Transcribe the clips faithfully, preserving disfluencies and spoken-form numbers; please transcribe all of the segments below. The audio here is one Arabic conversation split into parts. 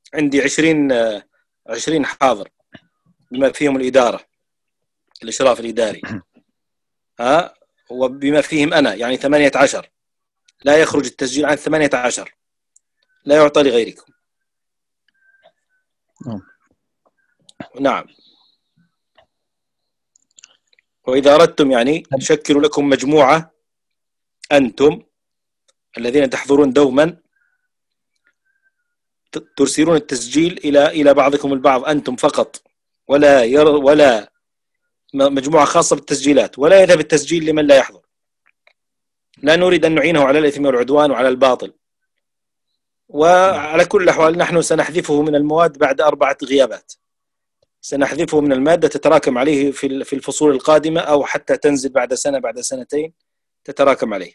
عندي عشرين عشرين حاضر بما فيهم الإدارة، الإشراف الإداري، ها، وبما فيهم أنا يعني ثمانية عشر. لا يخرج التسجيل عن ثمانية عشر، لا يعطى لغيركم. نعم. وإذا أردتم يعني شكلوا لكم مجموعة أنتم الذين تحضرون دوما، ترسلون التسجيل إلى إلى بعضكم البعض أنتم فقط، ولا ير ولا مجموعة خاصة بالتسجيلات، ولا يذهب التسجيل لمن لا يحضر. لا نريد أن نعينه على الإثم والعدوان وعلى الباطل. وعلى كل الأحوال نحن سنحذفه من المواد بعد أربعة غيابات، سنحذفه من المادة، تتراكم عليه في في الفصول القادمة، أو حتى تنزل بعد سنة بعد سنتين تتراكم عليه.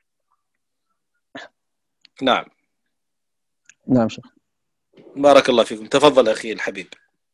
نعم. نعم شيخ. بارك الله فيكم. تفضل أخي الحبيب.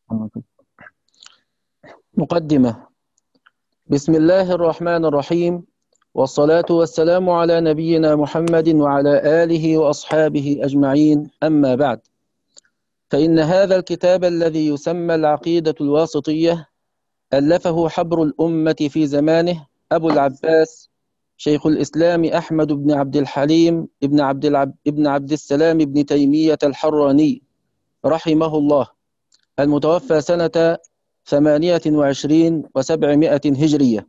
مقدمة. بسم الله الرحمن الرحيم، والصلاة والسلام على نبينا محمد وعلى آله وأصحابه أجمعين، أما بعد، فإن هذا الكتاب الذي يسمى العقيدة الواسطية ألفه حبر الأمة في زمانه أبو العباس شيخ الإسلام أحمد بن عبد الحليم ابن عبد, العب ابن عبد السلام بن تيمية الحراني رحمه الله، المتوفى سنة ثمانية وعشرين وسبعمائة هجرية.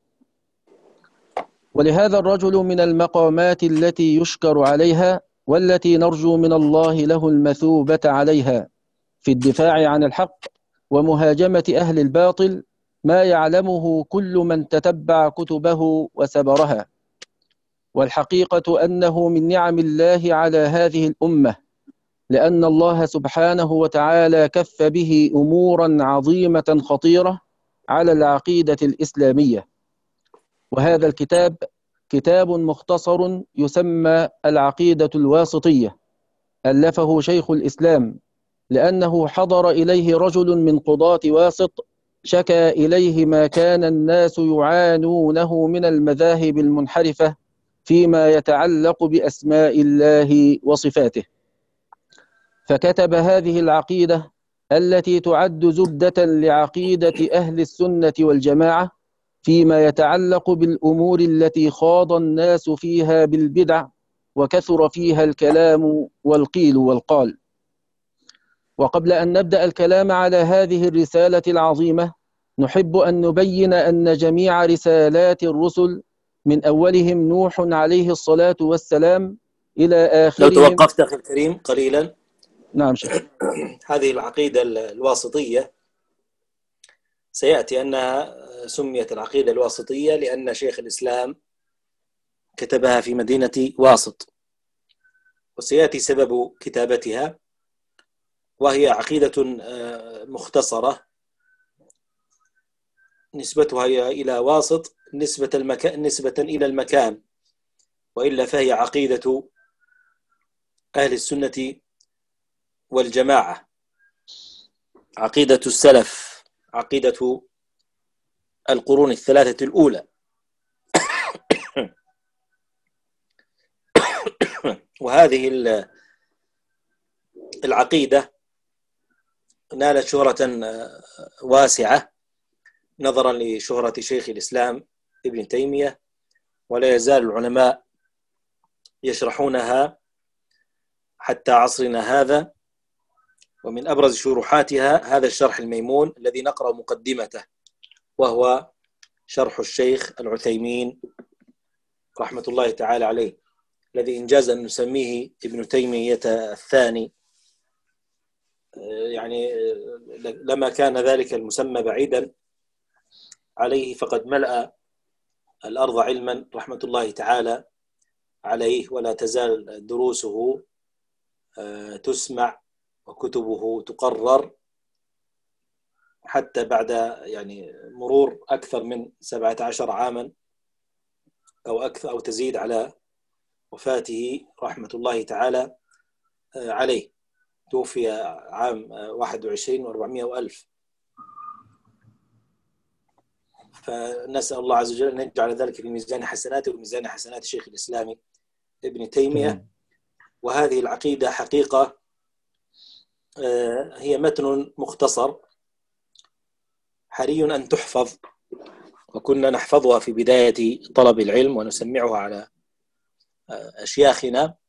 ولهذا الرجل من المقامات التي يشكر عليها، والتي نرجو من الله له المثوبة عليها، في الدفاع عن الحق ومهاجمة أهل الباطل، ما يعلمه كل من تتبع كتبه وسبرها. والحقيقة أنه من نعم الله على هذه الأمة، لأن الله سبحانه وتعالى كف به أمورا عظيمة خطيرة على العقيدة الإسلامية. وهذا الكتاب كتاب مختصر يسمى العقيدة الواسطية، ألفه شيخ الإسلام لأنه حضر إليه رجل من قضاة واسط، شكى إليه ما كان الناس يعانونه من المذاهب المنحرفة فيما يتعلق بأسماء الله وصفاته، فكتب هذه العقيدة التي تعد زبدة لعقيدة أهل السنة والجماعة فيما يتعلق بالأمور التي خاض الناس فيها بالبدع وكثر فيها الكلام والقيل والقال. وقبل أن نبدأ الكلام على هذه الرسالة العظيمة، نحب أن نبين أن جميع رسالات الرسل من أولهم نوح عليه الصلاة والسلام إلى آخرهم. لو توقفت أخي الكريم قليلا. نعم شيخ. هذه العقيدة الواسطية سيأتي أنها سميت العقيدة الواسطية لأن شيخ الإسلام كتبها في مدينة واسط، وسيأتي سبب كتابتها، وهي عقيدة مختصرة نسبتها إلى واسط نسبة المكان نسبة إلى المكان، وإلا فهي عقيدة أهل السنة والجماعة، عقيدة السلف، عقيدة القرون الثلاثة الأولى. وهذه العقيدة نالت شهرة واسعة نظرا لشهرة شيخ الإسلام ابن تيمية، ولا يزال العلماء يشرحونها حتى عصرنا هذا. ومن أبرز شروحاتها هذا الشرح الميمون الذي نقرأ مقدمته، وهو شرح الشيخ العثيمين رحمة الله تعالى عليه، الذي إنجاز أن نسميه ابن تيمية الثاني، يعني لما كان ذلك المسمى بعيدا عليه فقد ملأ الأرض علما رحمة الله تعالى عليه، ولا تزال دروسه تسمع وكتبه تقرر حتى بعد يعني مرور أكثر من سبعة عشر عاما أو أكثر أو تزيد على وفاته رحمة الله تعالى عليه. توفي عام واحد وعشرين وأربعمائة وألف. فنسأل الله عز وجل أن يجعل ذلك في ميزان حسناته وميزان حسنات شيخ الإسلام ابن تيمية. وهذه العقيدة حقيقة هي متن مختصر حري أن تحفظ، وكنا نحفظها في بداية طلب العلم ونسمعها على أشياخنا،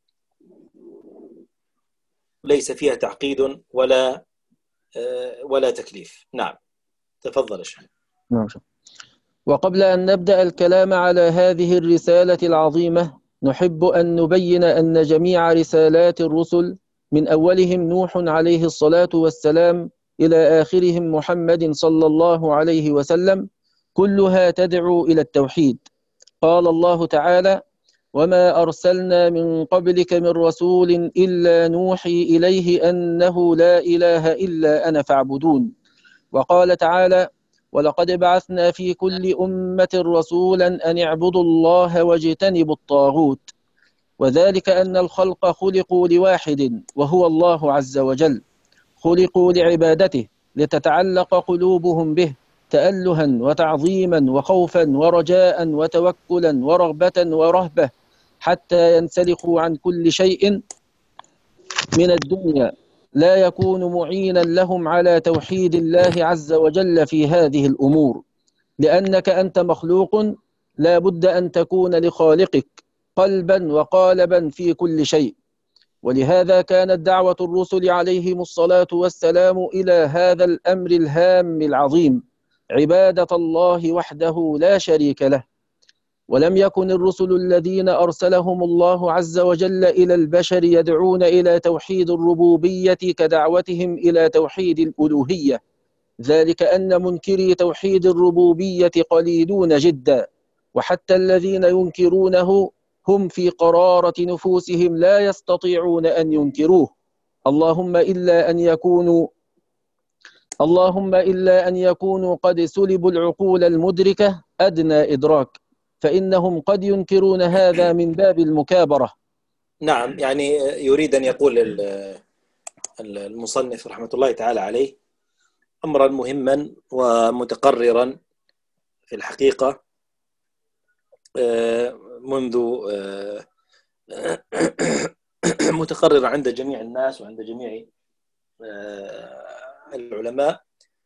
ليس فيها تعقيد ولا ولا تكليف. نعم، تفضل يا شيخ. نعم. وقبل أن نبدأ الكلام على هذه الرسالة العظيمة، نحب أن نبين أن جميع رسالات الرسل من أولهم نوح عليه الصلاة والسلام إلى آخرهم محمد صلى الله عليه وسلم كلها تدعو إلى التوحيد. قال الله تعالى: وما أرسلنا من قبلك من رسول إلا نوحي إليه أنه لا إله إلا أنا فاعبدون. وقال تعالى: ولقد بعثنا في كل أمة رسولا أن اعبدوا الله واجتنبوا الطاغوت، وذلك أن الخلق خلقوا لواحد وهو الله عز وجل، خلقوا لعبادته لتتعلق قلوبهم به تألها وتعظيما وخوفا ورجاء وتوكلا ورغبة ورهبة، حتى ينسلخوا عن كل شيء من الدنيا لا يكون معينا لهم على توحيد الله عز وجل في هذه الأمور، لأنك أنت مخلوق لا بد أن تكون لخالقك قلبا وقالبا في كل شيء. ولهذا كانت دعوة الرسل عليهم الصلاة والسلام إلى هذا الأمر الهام العظيم، عبادة الله وحده لا شريك له. ولم يكن الرسل الذين أرسلهم الله عز وجل إلى البشر يدعون إلى توحيد الربوبية كدعوتهم إلى توحيد الألوهية، ذلك أن منكري توحيد الربوبية قليلون جدا، وحتى الذين ينكرونه هم في قرارة نفوسهم لا يستطيعون أن ينكروه، اللهم إلا أن يكونوا اللهم إلا أن يكونوا قد سلبوا العقول المدركة أدنى إدراك، فإنهم قد ينكرون هذا من باب المكابرة. نعم، يعني يريد أن يقول المصنف رحمة الله تعالى عليه أمرا مهما ومتقررا في الحقيقة منذ متقررا عند جميع الناس وعند جميع العلماء،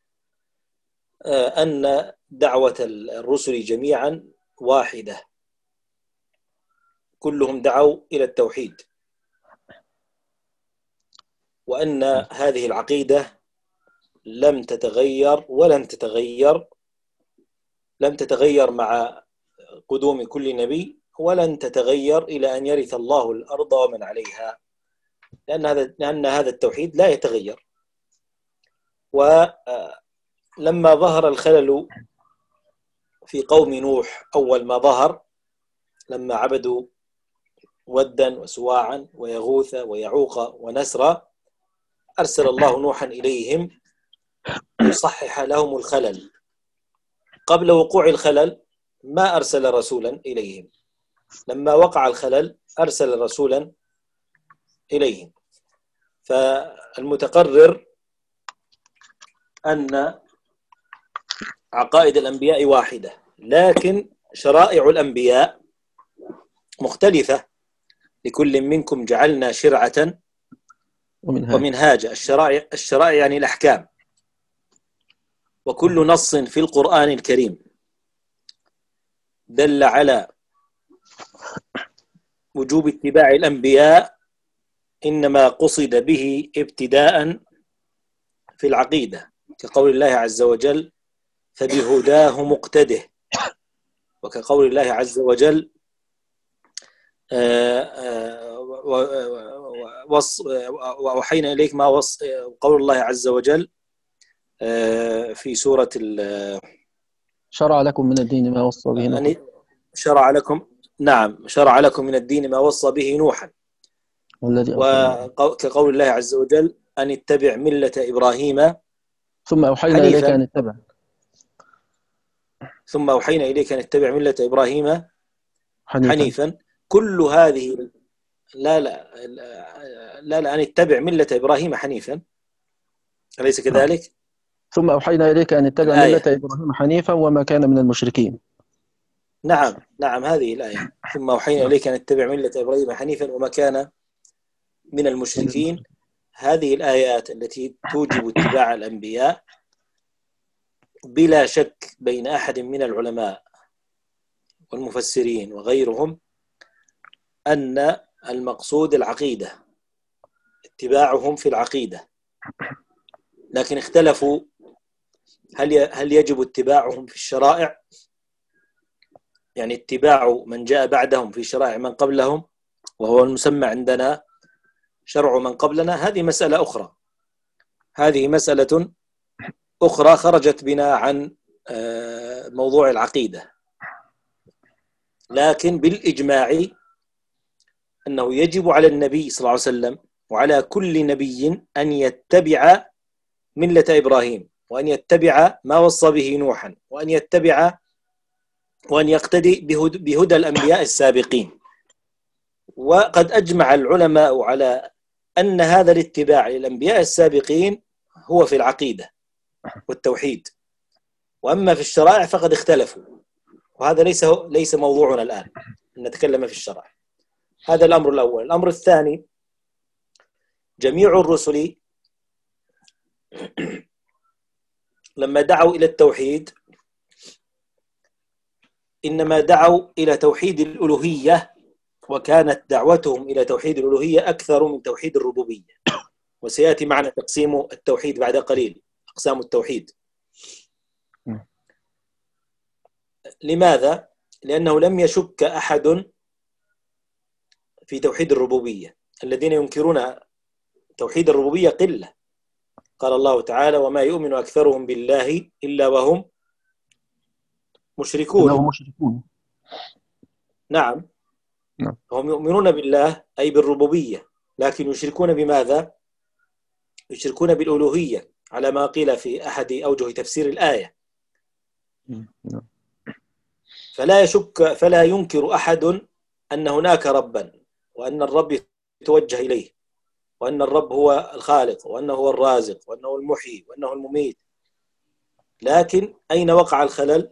أن دعوة الرسل جميعا واحدة، كلهم دعوا إلى التوحيد، وأن هذه العقيدة لم تتغير ولن تتغير لم تتغير مع قدوم كل نبي، ولن تتغير إلى أن يرث الله الأرض ومن عليها، لأن هذا لأن هذا التوحيد لا يتغير. ولما ظهر الخلل في قوم نوح أول ما ظهر، لما عبدوا ودا وسواعا ويغوث ويعوق ونسرا، أرسل الله نوحا إليهم ليصحح لهم الخلل. قبل وقوع الخلل ما أرسل رسولا إليهم، لما وقع الخلل أرسل رسولا إليهم. فالمتقرر أن عقائد الأنبياء واحدة، لكن شرائع الأنبياء مختلفة، لكل منكم جعلنا شرعة ومنهاجا. الشرائع الشرائع يعني الأحكام، وكل نص في القرآن الكريم دل على وجوب اتباع الأنبياء إنما قصد به ابتداء في العقيدة، كقول الله عز وجل: فبهداه مقتده، وكقول الله عز وجل: وأوحينا إليك ما وص قول الله عز وجل في سورة شرع لكم من الدين ما وصى به نوحا شرع لكم نعم شرع لكم من الدين ما وصى به نوحا، وكقول الله عز وجل: أن اتبع ملة إبراهيم ثم أوحينا إليك أن اتبع ثم أوحينا إليك أن اتبع ملة إبراهيم حنيفا, حنيفا. كل هذه لا لا لا لا أن اتبع ملة إبراهيم حنيفا، أليس كذلك؟ ثم أوحينا إليك أن اتبع ملة إبراهيم حنيفا وما كان من المشركين. نعم نعم هذه الآية: ثم أوحينا إليك أن اتبع ملة إبراهيم حنيفا وما كان من المشركين. هذه الآيات التي توجب اتباع الأنبياء بلا شك بين أحد من العلماء والمفسرين وغيرهم أن المقصود العقيدة، اتباعهم في العقيدة، لكن اختلفوا هل هل يجب اتباعهم في الشرائع، يعني اتباع من جاء بعدهم في شرائع من قبلهم وهو المسمى عندنا شرع من قبلنا. هذه مسألة أخرى، هذه مسألة أخرى خرجت بنا عن موضوع العقيدة، لكن بالإجماع أنه يجب على النبي صلى الله عليه وسلم وعلى كل نبي أن يتبع ملة إبراهيم، وأن يتبع ما وصى به نوحا، وأن يتبع وأن يقتدي بهدى الأنبياء السابقين. وقد أجمع العلماء على أن هذا الاتباع للأنبياء السابقين هو في العقيدة والتوحيد، وأما في الشرائع فقد اختلفوا، وهذا ليس ليس موضوعنا الآن أن نتكلم في الشرائع. هذا الأمر الأول. الأمر الثاني، جميع الرسل لما دعوا إلى التوحيد إنما دعوا إلى توحيد الألوهية، وكانت دعوتهم إلى توحيد الألوهية أكثر من توحيد الربوبية، وسيأتي معنا تقسيم التوحيد بعد قليل، أقسام التوحيد. لماذا؟ لأنه لم يشك أحد في توحيد الربوبية. الذين ينكرون توحيد الربوبية قلة. قال الله تعالى: وما يؤمن أكثرهم بالله إلا وهم مشركون. مشركون. نعم. نعم، هم يؤمنون بالله أي بالربوبية، لكن يشركون بماذا؟ يشركون بالألوهية على ما قيل في أحد أوجه تفسير الآية. نعم. فلا يشك فلا ينكر أحد أن هناك ربا، وأن الرب يتوجه إليه، وأن الرب هو الخالق، وأنه هو الرازق، وأنه المحيي، وأنه المميت. لكن أين وقع الخلل؟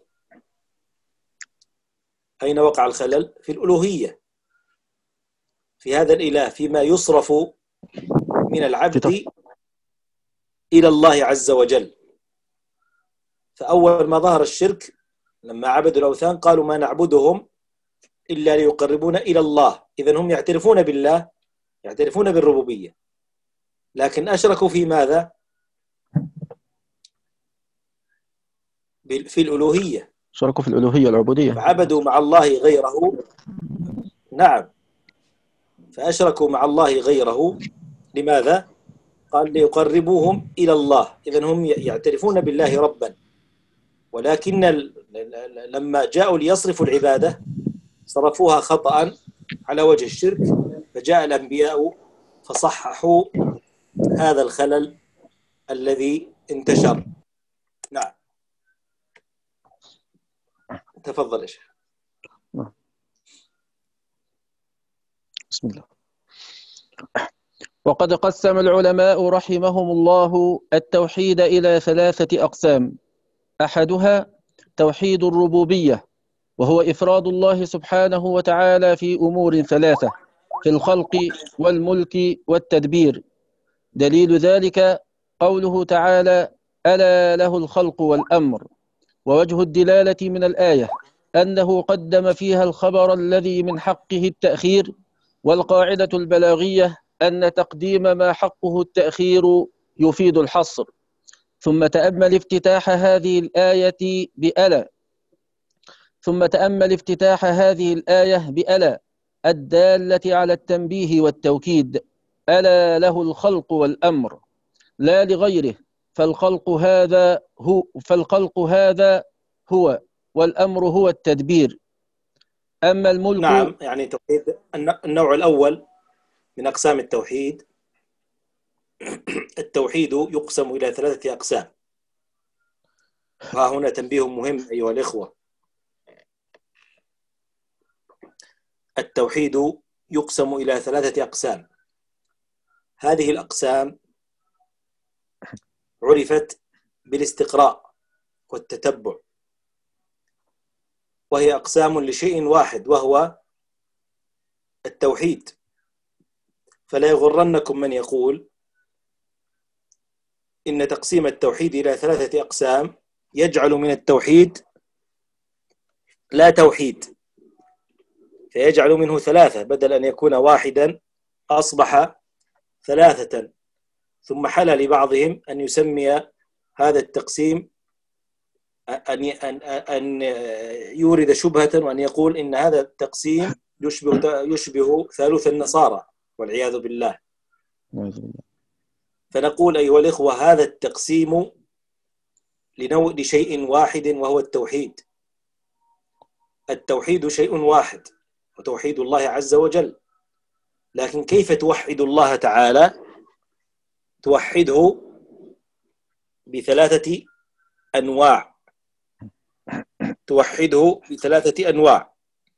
أين وقع الخلل؟ في الألوهية، في هذا الإله، فيما يصرف من العبد إلى الله عز وجل. فأول ما ظهر الشرك لما عبدوا الأوثان قالوا: ما نعبدهم إلا ليقربونا إلى الله. إذن هم يعترفون بالله، يعترفون بالربوبية، لكن أشركوا في ماذا؟ في الألوهية، شركوا في الألوهية العبودية، فعبدوا مع الله غيره. نعم، فأشركوا مع الله غيره. لماذا؟ قال: ليقربوهم إلى الله. إذن هم يعترفون بالله ربا، ولكن لما جاءوا ليصرفوا العبادة صرفوها خطأ على وجه الشرك، فجاء الأنبياء فصححوا هذا الخلل الذي انتشر. نعم، تفضل يا شيخ. بسم الله. وقد قسم العلماء رحمهم الله التوحيد إلى ثلاثة أقسام. أحدها توحيد الربوبية، وهو إفراد الله سبحانه وتعالى في أمور ثلاثة: في الخلق والملك والتدبير. دليل ذلك قوله تعالى: ألا له الخلق والأمر. ووجه الدلالة من الآية أنه قدم فيها الخبر الذي من حقه التأخير، والقاعدة البلاغية أن تقديم ما حقه التأخير يفيد الحصر. ثم تأمل افتتاح هذه الآية بألا ثم تأمل افتتاح هذه الآية بألا الدالة على التنبيه والتوكيد. ألا له الخلق والأمر، لا لغيره، فالخلق هذا هو فالخلق هذا هو والأمر هو التدبير. أما الملك. نعم، يعني توحيد النوع الأول من أقسام التوحيد. التوحيد يقسم إلى ثلاثة أقسام، وها هنا تنبيه مهم أيها الإخوة. التوحيد يقسم إلى ثلاثة أقسام. هذه الأقسام عرفت بالاستقراء والتتبع، وهي أقسام لشيء واحد وهو التوحيد. فلا يغرنكم من يقول إن تقسيم التوحيد إلى ثلاثة أقسام يجعل من التوحيد لا توحيد، فيجعل منه ثلاثة بدل أن يكون واحدا أصبح ثلاثة، ثم حل لبعضهم أن يسمي هذا التقسيم أن أن يورد شبهة وأن يقول إن هذا التقسيم يشبه يشبه ثالوث النصارى والعياذ بالله. فنقول أيها الإخوة هذا التقسيم لنوع لشيء واحد وهو التوحيد. التوحيد شيء واحد وتوحيد الله عز وجل، لكن كيف توحد الله تعالى؟ توحده بثلاثة أنواع توحده بثلاثة أنواع.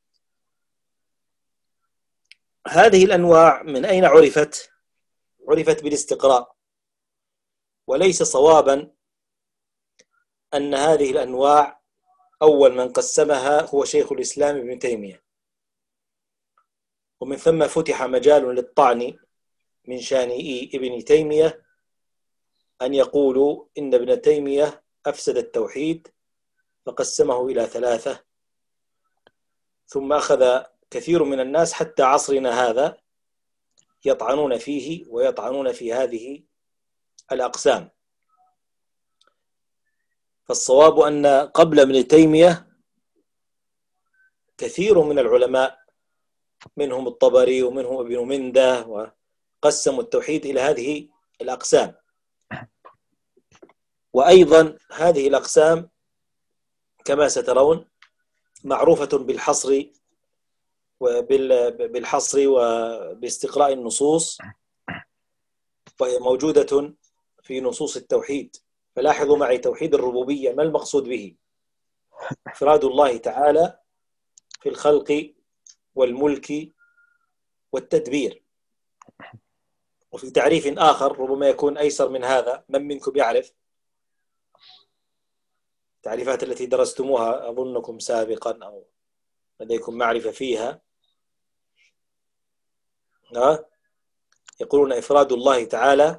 هذه الأنواع من أين عرفت؟ عرفت بالاستقراء، وليس صوابا أن هذه الأنواع أول من قسمها هو شيخ الإسلام ابن تيمية، ومن ثم فتح مجال للطعن من شان ابن تيمية أن يقولوا إن ابن تيمية أفسد التوحيد فقسمه إلى ثلاثة، ثم أخذ كثير من الناس حتى عصرنا هذا يطعنون فيه ويطعنون في هذه الأقسام. فالصواب أن قبل ابن تيمية كثير من العلماء منهم الطبري ومنهم ابن منده وقسموا التوحيد إلى هذه الأقسام. وأيضا هذه الأقسام كما سترون معروفة بالحصر وبالحصر وباستقراء النصوص، وهي موجودة في نصوص التوحيد. فلاحظوا معي توحيد الربوبية ما المقصود به؟ إفراد الله تعالى في الخلق والملك والتدبير. وفي تعريف آخر ربما يكون أيسر من هذا، من منكم يعرف التعريفات التي درستموها أظنكم سابقا أو لديكم معرفة فيها؟ ها؟ يقولون إفراد الله تعالى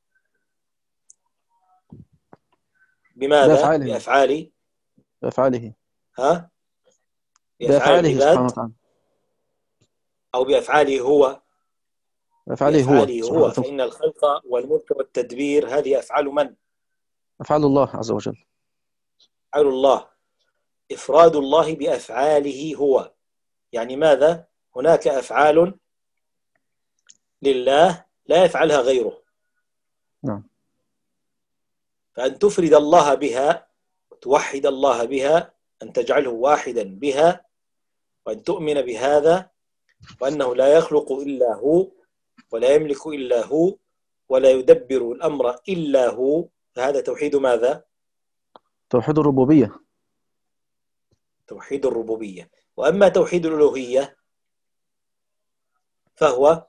بماذا؟ بأفعاله بأفعاله بأفعاله ها؟ بأفعاله سبحانه وتعالى، أو بأفعاله هو بأفعاله هو بأفعاله سبحانه هو وتعالى. فإن الخلق والملك والتدبير هذه أفعال من؟ أفعال الله عز وجل. أفعال الله. إفراد الله بأفعاله هو يعني ماذا؟ هناك أفعال لله لا يفعلها غيره. نعم. فأن تفرد الله بها وتوحد الله بها، أن تجعله واحدا بها، وأن تؤمن بهذا وأنه لا يخلق إلا هو ولا يملك إلا هو ولا يدبر الأمر إلا هو، فهذا توحيد ماذا؟ توحيد الربوبية. توحيد الربوبية. وأما توحيد الألوهية فهو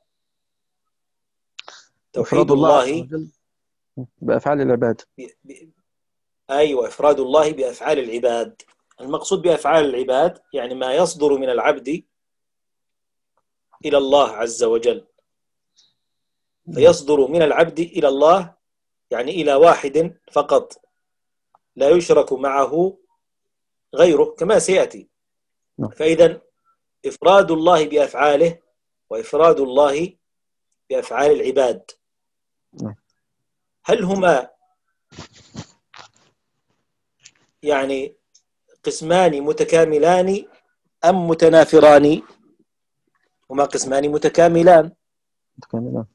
توحيد الله عز الله وجل بأفعال العباد. ب... ب... أيوة، إفراد الله بأفعال العباد. المقصود بأفعال العباد يعني ما يصدر من العبد إلى الله عز وجل، فيصدر من العبد إلى الله يعني إلى واحد فقط لا يشرك معه غيره كما سيأتي. فإذا إفراد الله بأفعاله وإفراد الله بأفعال العباد هل هما يعني قسمان متكاملان أم متنافران؟ هما قسمان متكاملان. متكاملان.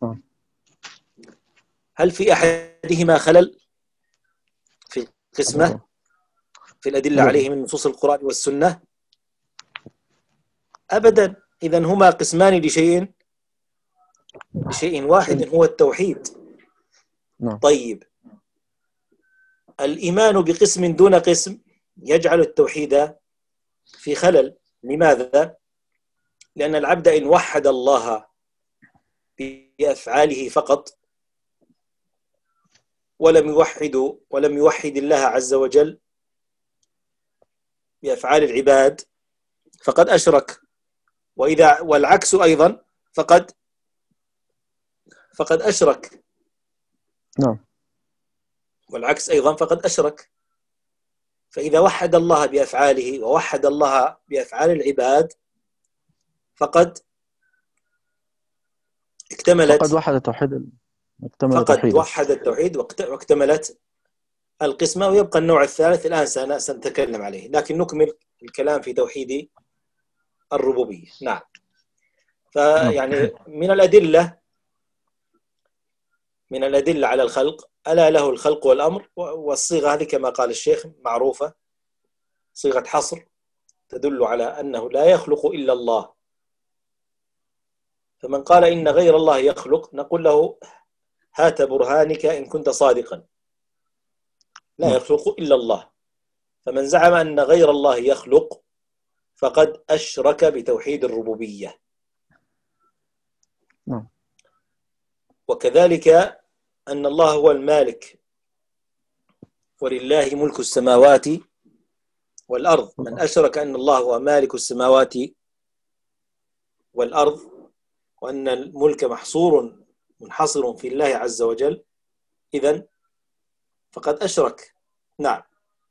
هل في أحدهما خلل في القسمة في الأدلة عليه من نصوص القرآن والسنة؟ أبدا. إذن هما قسمان لشيء لشيء واحد هو التوحيد. طيب، الإيمان بقسم دون قسم يجعل التوحيد في خلل. لماذا؟ لأن العبد إن وحد الله بأفعاله فقط ولم يوحد ولم يوحد الله عز وجل بأفعال العباد فقد أشرك، وإذا والعكس أيضا فقد فقد أشرك. نعم. والعكس أيضا فقد أشرك. فإذا وحد الله بأفعاله ووحد الله بأفعال العباد فقد اكتملت فقد وحد التوحيد، اكتمل فقد توحيده. وحد التوحيد واكتملت القسمة. ويبقى النوع الثالث الآن سنتكلم عليه، لكن نكمل الكلام في توحيد الربوبية. نعم. فيعني من الأدلة من الأدلة على الخلق ألا له الخلق والأمر، والصيغة هذه كما قال الشيخ معروفة، صيغة حصر تدل على أنه لا يخلق إلا الله. فمن قال إن غير الله يخلق نقول له هات برهانك إن كنت صادقا، لا يخلق إلا الله. فمن زعم أن غير الله يخلق فقد أشرك بتوحيد الربوبية. وكذلك أن الله هو المالك ولله ملك السماوات والأرض. من أشرك أن الله هو مالك السماوات والأرض وأن الملك محصور منحصر في الله عز وجل إذن فقد أشرك. نعم.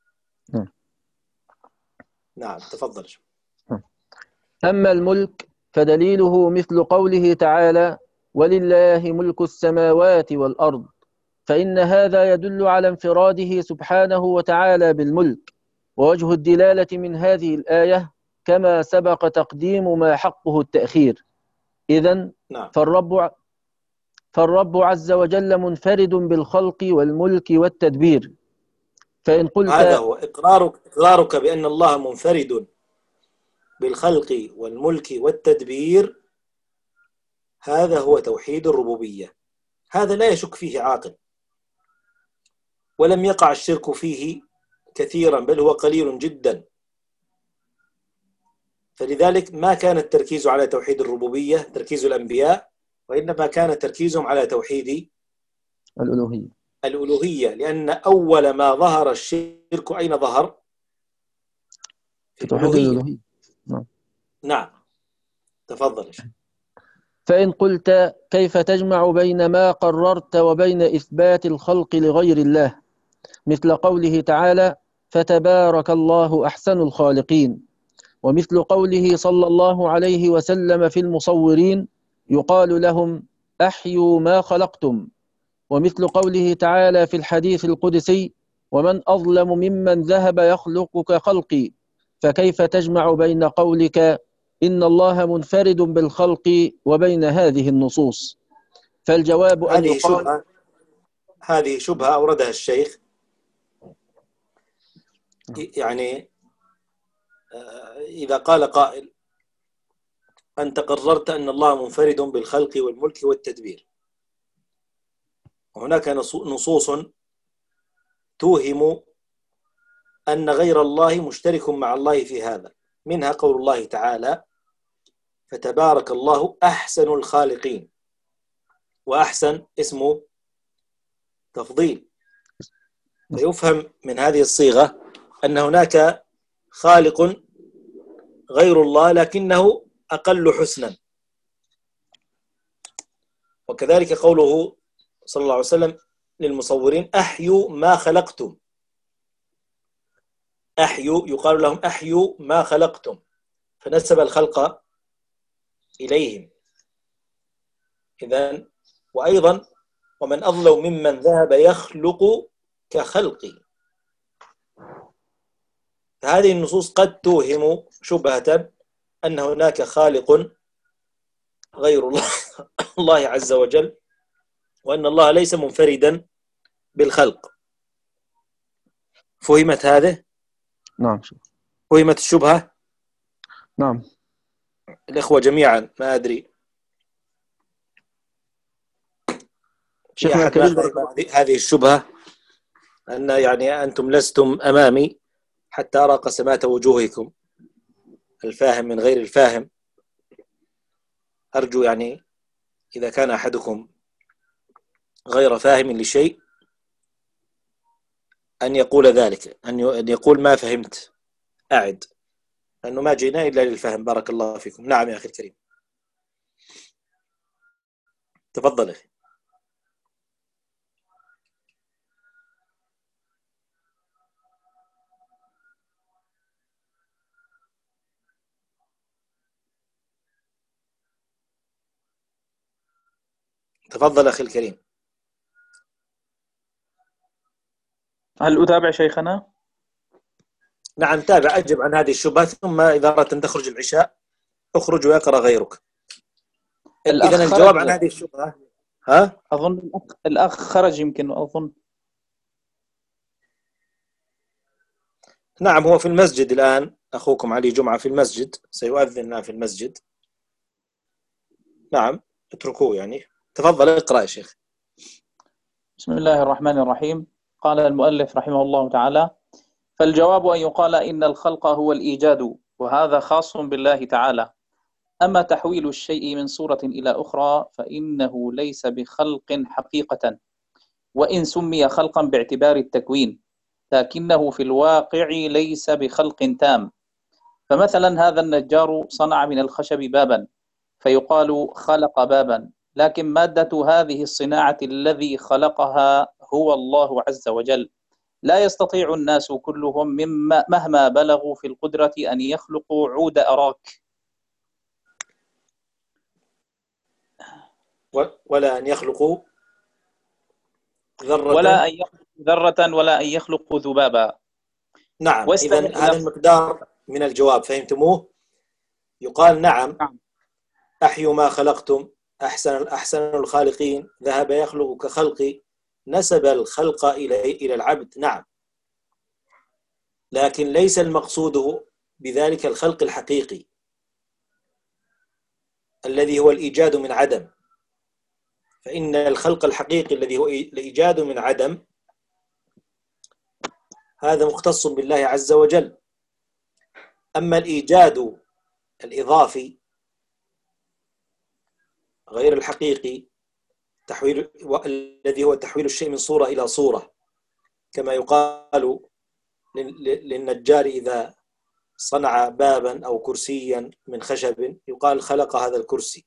نعم تفضل. أما الملك فدليله مثل قوله تعالى ولله ملك السماوات والأرض، فإن هذا يدل على انفراده سبحانه وتعالى بالملك. ووجه الدلالة من هذه الآية كما سبق تقديم ما حقه التأخير. إذن نعم. فالرب فالرب عز وجل منفرد بالخلق والملك والتدبير. فإن قلت هذا هو إقرارك, إقرارك بأن الله منفرد بالخلق والملك والتدبير، هذا هو توحيد الربوبية. هذا لا يشك فيه عاقل، ولم يقع الشرك فيه كثيرا بل هو قليل جدا. فلذلك ما كان التركيز على توحيد الربوبية تركيز الأنبياء، وإنما كان تركيزهم على توحيد الألوهية الألوهية لأن أول ما ظهر الشرك أين ظهر؟ في توحيد الألوهية. الألوهية. نعم. نعم تفضل. فإن قلت كيف تجمع بين ما قررت وبين إثبات الخلق لغير الله، مثل قوله تعالى فتبارك الله أحسن الخالقين، ومثل قوله صلى الله عليه وسلم في المصورين يقال لهم أحيوا ما خلقتم، ومثل قوله تعالى في الحديث القدسي ومن أظلم ممن ذهب يخلق كخلقي. فكيف تجمع بين قولك إن الله منفرد بالخلق وبين هذه النصوص؟ فالجواب أن هذه يقال شبهة هذه شبهة أوردها الشيخ. يعني إذا قال قائل أنت قررت أن الله منفرد بالخلق والملك والتدبير، وهناك نصوص توهم أن غير الله مشترك مع الله في هذا، منها قول الله تعالى فتبارك الله أحسن الخالقين، وأحسن اسمه تفضيل. فيفهم من هذه الصيغة أن هناك خالق غير الله لكنه أقل حسنا. وكذلك قوله صلى الله عليه وسلم للمصورين أحيوا ما خلقتم، أحيوا يقال لهم أحيوا ما خلقتم، فنسب الخلق إليهم. إذن وأيضا ومن أظلم ممن ذهب يخلق كخلقي. فهذه النصوص قد توهم شبهة أن هناك خالق غير الله الله عز وجل، وأن الله ليس منفردا بالخلق. فهمت هذه؟ نعم. فهمت الشبهة؟ نعم. الإخوة جميعا ما أدري في أحد ما فهم هذه الشبهة، أن يعني أنتم لستم أمامي حتى أرى قسمات وجوهكم، الفاهم من غير الفاهم. أرجو يعني إذا كان أحدكم غير فاهم لشيء أن يقول ذلك، أن يقول ما فهمت أعد، لأنه ما جينا إلا للفهم. بارك الله فيكم. نعم يا أخي الكريم تفضل. تفضل أخي الكريم. هل أتابع شيخنا؟ نعم تابع، أجب عن هذه الشبهة، ثم إذا أردت أن تخرج العشاء اخرج ويقرأ غيرك. إذن الجواب عن هذه الشبهة. ها؟ أظن الأخ, الأخ خرج يمكن أظن. نعم هو في المسجد الآن، أخوكم علي جمعة في المسجد، سيؤذن في المسجد. نعم اتركوه يعني. تفضل اقرأ يا شيخ. بسم الله الرحمن الرحيم. قال المؤلف رحمه الله تعالى: فالجواب أن يقال إن الخلق هو الإيجاد، وهذا خاص بالله تعالى. أما تحويل الشيء من صورة إلى أخرى فإنه ليس بخلق حقيقة، وإن سمي خلقا باعتبار التكوين، لكنه في الواقع ليس بخلق تام. فمثلا هذا النجار صنع من الخشب بابا، فيقال خلق بابا، لكن مادة هذه الصناعة الذي خلقها هو الله عز وجل. لا يستطيع الناس كلهم مما مهما بلغوا في القدرة أن يخلقوا عود أراك، ولا أن يخلقوا ذرة، ولا أن يخلقوا ذرة، ولا أن يخلقوا ذبابا. نعم إذن هذا المقدار من الجواب فهمتموه؟ يقال نعم أحيوا ما خلقتم، أحسن أحسن الخالقين، ذهب يخلق كخلقي، نسب الخلق إلى إلى العبد. نعم، لكن ليس المقصود بذلك الخلق الحقيقي الذي هو الإيجاد من عدم، فإن الخلق الحقيقي الذي هو الإيجاد من عدم هذا مختص بالله عز وجل. أما الإيجاد الإضافي غير الحقيقي، تحويل الذي هو تحويل الشيء من صورة إلى صورة، كما يقال للنجار إذا صنع بابا أو كرسيا من خشب يقال خلق هذا الكرسي.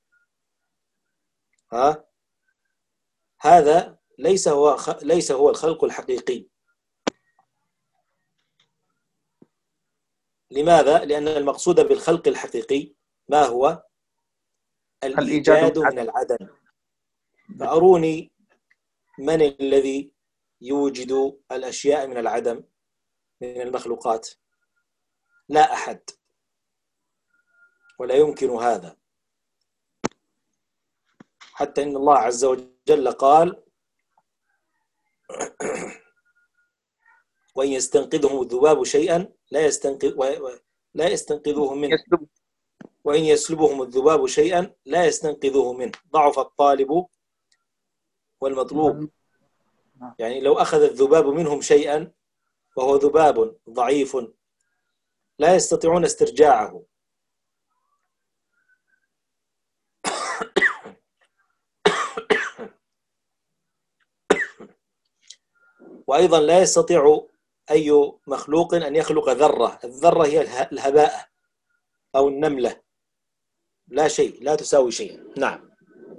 ها؟ هذا ليس هو ليس هو الخلق الحقيقي. لماذا؟ لأن المقصود بالخلق الحقيقي ما هو؟ الإيجاد من العدم. فأروني من الذي يوجد الأشياء من العدم من المخلوقات؟ لا أحد، ولا يمكن هذا، حتى إن الله عز وجل قال: وإن يستنقذهم الذباب شيئا لا يستنقذ لا يستنقذوه منه، وإن يسلبهم الذباب شيئا لا يستنقذوه منه، ضعف الطالب والمطلوب. يعني لو أخذ الذباب منهم شيئا وهو ذباب ضعيف لا يستطيعون استرجاعه. وأيضا لا يستطيع أي مخلوق أن يخلق ذرة. الذرة هي الهباء أو النملة، لا شيء، لا تساوي شيء. نعم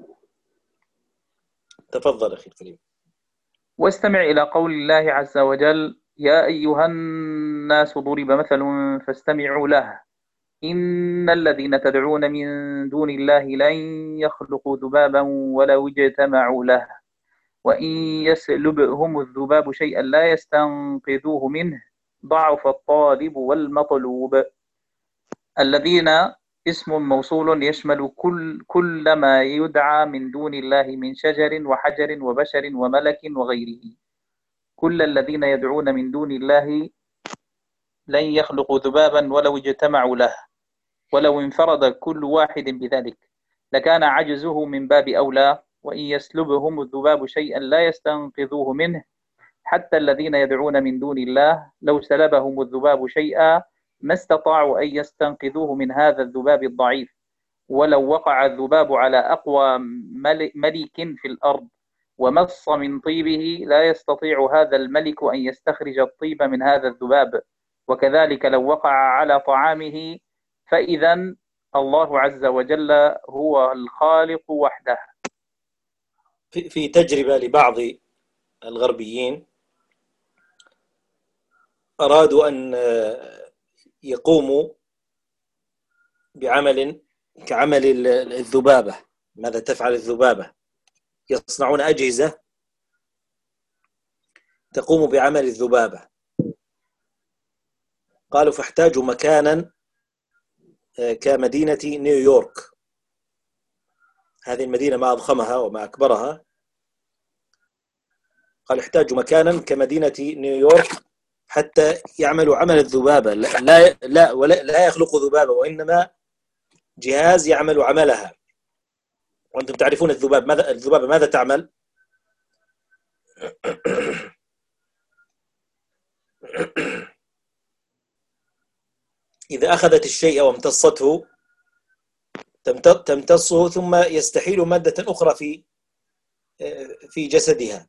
تفضل أخي الكريم. واستمع إلى قول الله عز وجل: يا أيها الناس ضرب مثل فاستمعوا له إن الذين تدعون من دون الله لن يخلقوا ذبابا ولو اجتمعوا له وإن يسلبهم الذباب شيئا لا يستنقذوه منه ضعف الطالب والمطلوب. الذين اسم موصول يشمل كل, كل ما يدعى من دون الله من شجر وحجر وبشر وملك وغيره. كل الذين يدعون من دون الله لن يخلقوا ذبابا ولو اجتمعوا له، ولو انفرد كل واحد بذلك لكان عجزه من باب أولى. وإن يسلبهم الذباب شيئا لا يستنقذوه منه حتى الذين يدعون من دون الله لو سلبهم الذباب شيئا ما استطاعوا أن يستنقذوه من هذا الذباب الضعيف. ولو وقع الذباب على أقوى ملك في الأرض ومص من طيبه لا يستطيع هذا الملك أن يستخرج الطيب من هذا الذباب. وكذلك لو وقع على طعامه. فإذا الله عز وجل هو الخالق وحده. في تجربة لبعض الغربيين أرادوا أن يقوموا بعمل كعمل الذبابة. ماذا تفعل الذبابة؟ يصنعون أجهزة تقوم بعمل الذبابة. قالوا فاحتاجوا مكانا كمدينة نيويورك، هذه المدينة ما أضخمها وما أكبرها، قال احتاجوا مكانا كمدينة نيويورك حتى يعملوا عمل الذبابة، لا لا ولا لا يخلقوا ذبابة، وإنما جهاز يعمل عملها. وأنتم تعرفون الذباب ماذا الذبابة ماذا تعمل؟ إذا أخذت الشيء وامتصته تمتصه ثم يستحيل مادة أخرى في في جسدها.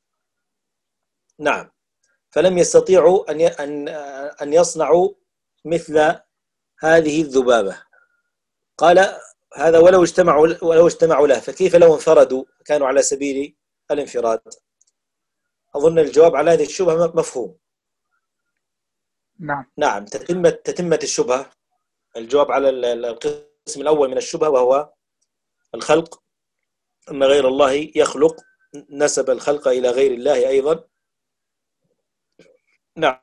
نعم، فلم يستطيعوا أن أن أن يصنعوا مثل هذه الذبابة. قال هذا ولو اجتمعوا ولو اجتمعوا له، فكيف لو انفردوا كانوا على سبيل الانفراد؟ أظن الجواب على هذه الشبهة مفهوم. نعم نعم، تتمة تتمة الشبهة. الجواب على القسم الأول من الشبهة وهو الخلق، أن غير الله يخلق، نسب الخلق إلى غير الله أيضا. نعم.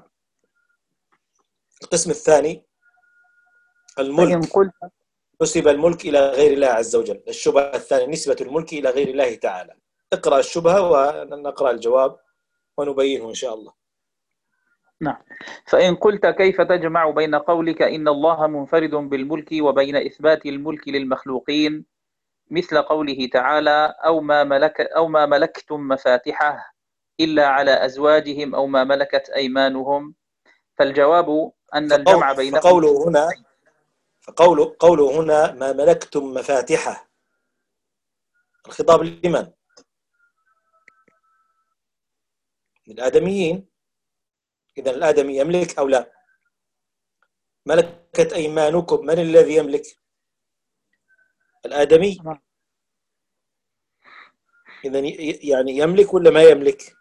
القسم الثاني الملك، نسب الملك إلى غير الله عز وجل. الشبهة الثانية نسبة الملك إلى غير الله تعالى. اقرأ الشبهة ونقرأ الجواب ونبينه إن شاء الله. نعم. فإن قلت كيف تجمع بين قولك إن الله منفرد بالملك وبين إثبات الملك للمخلوقين، مثل قوله تعالى أو ما ملك أو ما ملكتم مفاتحه إلا على أزواجهم أو ما ملكت أيمانهم؟ فالجواب أن الجمع بينهم. فقوله هنا فقوله قوله هنا ما ملكتم مفاتحه، الخطاب لمن؟ للآدميين. إذا الآدمي يملك أو لا؟ ملكت أيمانكم، من الذي يملك؟ الآدمي. إذا يعني يملك ولا ما يملك؟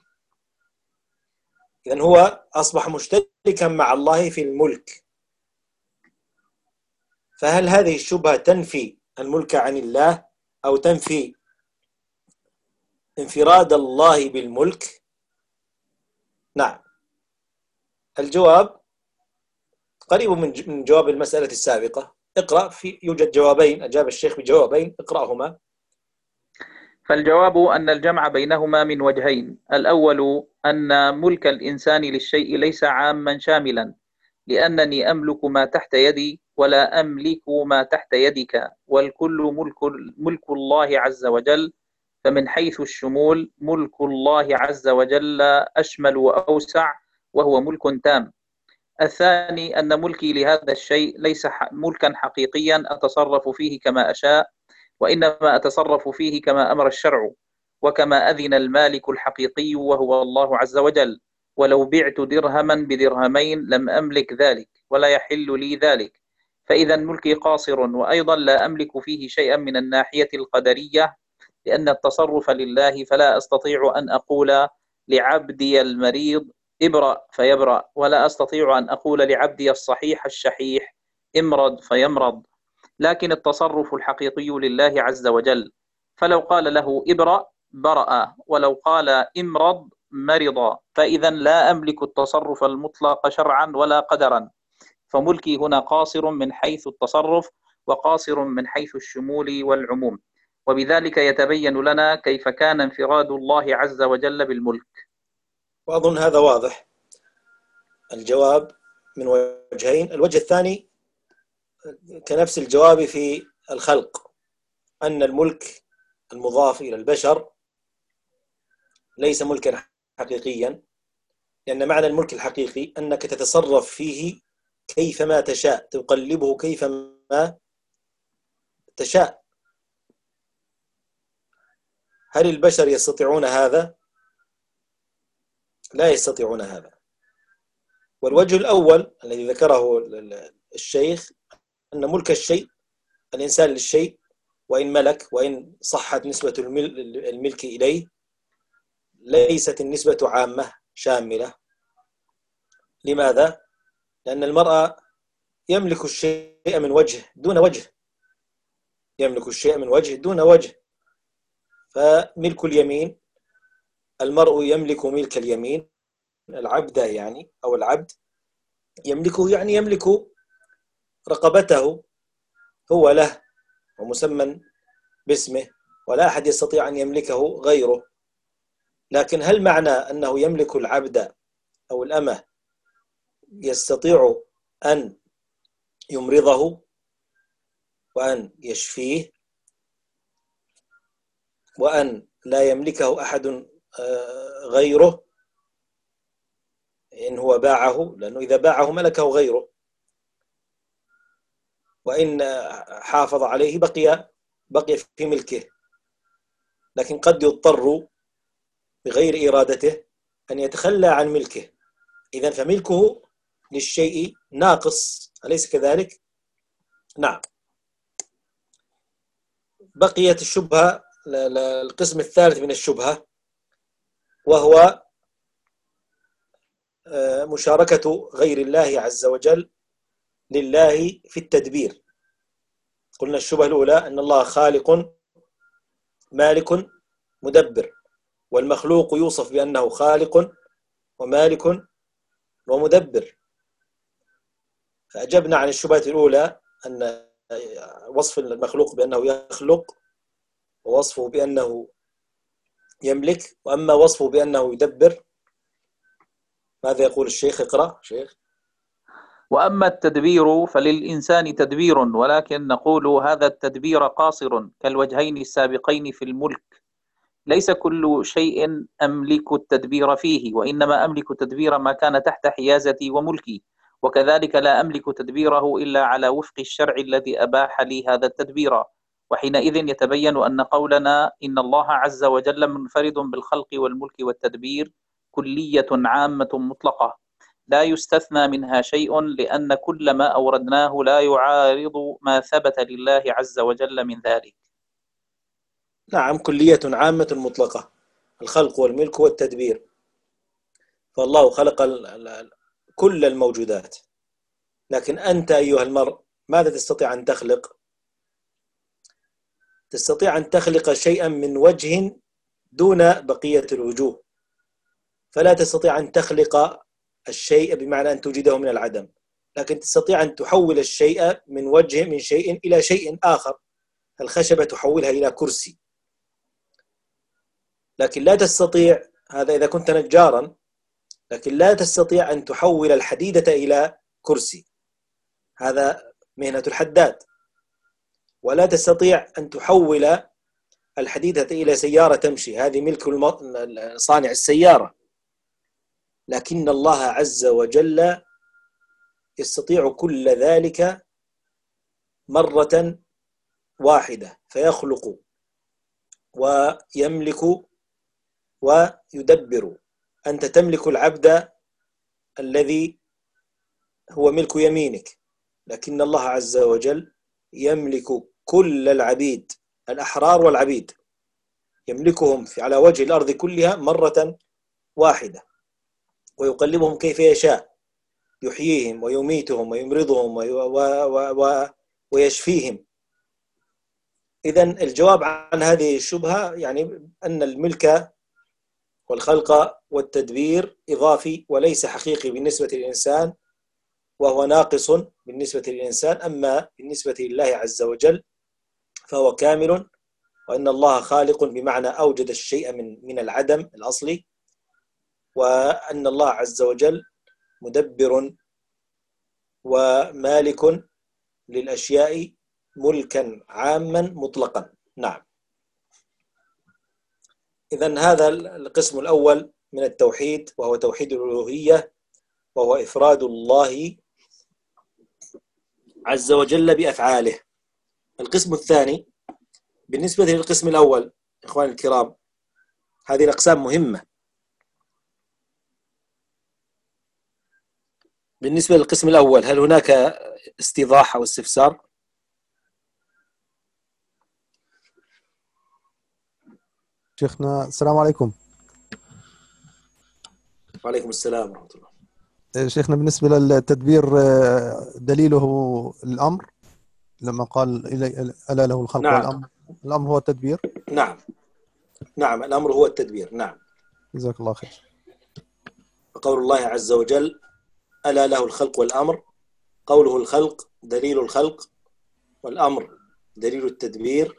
إذا هو أصبح مشتركا مع الله في الملك. فهل هذه الشبهة تنفي الملك عن الله أو تنفي انفراد الله بالملك؟ نعم، الجواب قريب من جواب المسألة السابقة. اقرأ، في يوجد جوابين، أجاب الشيخ بجوابين، اقرأهما. فالجواب أن الجمع بينهما من وجهين. الأول أن ملك الإنسان للشيء ليس عاما شاملا، لأنني أملك ما تحت يدي ولا أملك ما تحت يدك، والكل ملك, ملك الله عز وجل. فمن حيث الشمول ملك الله عز وجل أشمل وأوسع، وهو ملك تام. الثاني أن ملكي لهذا الشيء ليس ملكا حقيقيا أتصرف فيه كما أشاء، وإنما أتصرف فيه كما أمر الشرع، وكما أذن المالك الحقيقي وهو الله عز وجل. ولو بعت درهما بدرهمين لم أملك ذلك ولا يحل لي ذلك، فإذا ملكي قاصر. وأيضا لا أملك فيه شيئا من الناحية القدرية، لأن التصرف لله، فلا أستطيع أن أقول لعبدي المريض ابرأ فيبرأ، ولا أستطيع أن أقول لعبدي الصحيح الشحيح امرض فيمرض، لكن التصرف الحقيقي لله عز وجل. فلو قال له ابرأ برأ، ولو قال امرض مرض، فإذا لا أملك التصرف المطلق شرعا ولا قدرا. فملكي هنا قاصر من حيث التصرف وقاصر من حيث الشمول والعموم، وبذلك يتبين لنا كيف كان انفراد الله عز وجل بالملك. وأظن هذا واضح. الجواب من وجهين. الوجه الثاني كنفس الجواب في الخلق، أن الملك المضاف إلى البشر ليس ملكا حقيقيا، لأن معنى الملك الحقيقي أنك تتصرف فيه كيفما تشاء، تقلبه كيفما تشاء. هل البشر يستطيعون هذا؟ لا يستطيعون هذا. والوجه الأول الذي ذكره الشيخ أن ملك الشيء، الإنسان للشيء وإن ملك وإن صحت نسبة الملك إليه، ليست النسبة عامة شاملة. لماذا؟ لأن المرأة يملك الشيء من وجه دون وجه، يملك الشيء من وجه دون وجه. فملك اليمين، المرء يملك ملك اليمين، العبد يعني أو العبد يملكه، يعني يملك رقبته، هو له ومسمى باسمه ولا أحد يستطيع أن يملكه غيره. لكن هل معنى أنه يملك العبد أو الأمة يستطيع أن يمرضه وأن يشفيه وأن لا يملكه أحد غيره إن هو باعه؟ لأنه إذا باعه ملكه غيره، وإن حافظ عليه بقي بقي في ملكه. لكن قد يضطر بغير إرادته أن يتخلى عن ملكه، إذن فملكه للشيء ناقص، أليس كذلك؟ نعم. بقيت الشبهة، القسم الثالث من الشبهة، وهو مشاركة غير الله عز وجل لله في التدبير. قلنا الشبهة الأولى أن الله خالق مالك مدبر، والمخلوق يوصف بأنه خالق ومالك ومدبر. فأجبنا عن الشبهة الأولى أن وصف المخلوق بأنه يخلق ووصفه بأنه يملك، وأما وصفه بأنه يدبر ماذا يقول الشيخ؟ اقرأ شيخ. وأما التدبير فللإنسان تدبير، ولكن نقول هذا التدبير قاصر كالوجهين السابقين في الملك. ليس كل شيء أملك التدبير فيه، وإنما أملك تدبير ما كان تحت حيازتي وملكي، وكذلك لا أملك تدبيره إلا على وفق الشرع الذي أباح لي هذا التدبير. وحينئذ يتبين أن قولنا إن الله عز وجل منفرد بالخلق والملك والتدبير كلية عامة مطلقة لا يستثنى منها شيء، لأن كل ما أوردناه لا يعارض ما ثبت لله عز وجل من ذلك. نعم، كلية عامة مطلقة، الخلق والملك والتدبير. فالله خلق كل الموجودات، لكن أنت أيها المرء ماذا تستطيع أن تخلق؟ تستطيع أن تخلق شيئا من وجه دون بقية الوجوه، فلا تستطيع أن تخلق الشيء بمعنى أن توجده من العدم، لكن تستطيع أن تحول الشيء من وجه من شيء إلى شيء آخر. الخشبة تحولها إلى كرسي، لكن لا تستطيع، هذا إذا كنت نجارا، لكن لا تستطيع أن تحول الحديدة إلى كرسي، هذا مهنة الحداد. ولا تستطيع أن تحول الحديدة إلى سيارة تمشي، هذه ملك صانع السيارة. لكن الله عز وجل يستطيع كل ذلك مرة واحدة، فيخلق ويملك ويدبر. أنت تملك العبد الذي هو ملك يمينك، لكن الله عز وجل يملك كل العبيد، الأحرار والعبيد، يملكهم على وجه الأرض كلها مرة واحدة، ويقلبهم كيف يشاء، يحييهم ويميتهم ويمرضهم ويشفيهم. إذن الجواب عن هذه الشبهة يعني أن الملك والخلق والتدبير إضافي وليس حقيقي بالنسبة للإنسان، وهو ناقص بالنسبة للإنسان. أما بالنسبة لله عز وجل فهو كامل، وأن الله خالق بمعنى أوجد الشيء من من العدم الأصلي، وأن الله عز وجل مدبر ومالك للأشياء ملكا عاما مطلقا. نعم. إذن هذا القسم الأول من التوحيد، وهو توحيد الألوهية، وهو إفراد الله عز وجل بأفعاله. القسم الثاني بالنسبة للقسم الأول إخواني الكرام، هذه الأقسام مهمة. بالنسبة للقسم الأول هل هناك استيضاح أو استفسار؟ شيخنا السلام عليكم. وعليكم السلام ورحمة الله. شيخنا بالنسبة للتدبير دليله الأمر لما قال ألا له الخلق نعم. والأمر، الأمر هو التدبير. نعم نعم الأمر هو التدبير. نعم. جزاك الله خير. وقول الله عز وجل ألا له الخلق والأمر، قوله الخلق دليل الخلق، والأمر دليل التدبير.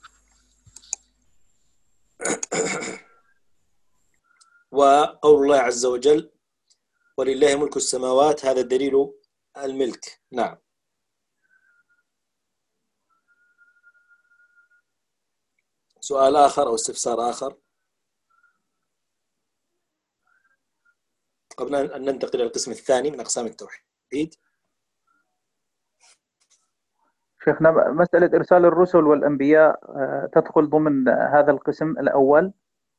وقول الله عز وجل ولله ملك السماوات، هذا دليل الملك. نعم. سؤال آخر أو استفسار آخر قبل أن ننتقل إلى القسم الثاني من أقسام التوحيد؟ شيخنا، مسألة إرسال الرسل والأنبياء تدخل ضمن هذا القسم الأول؟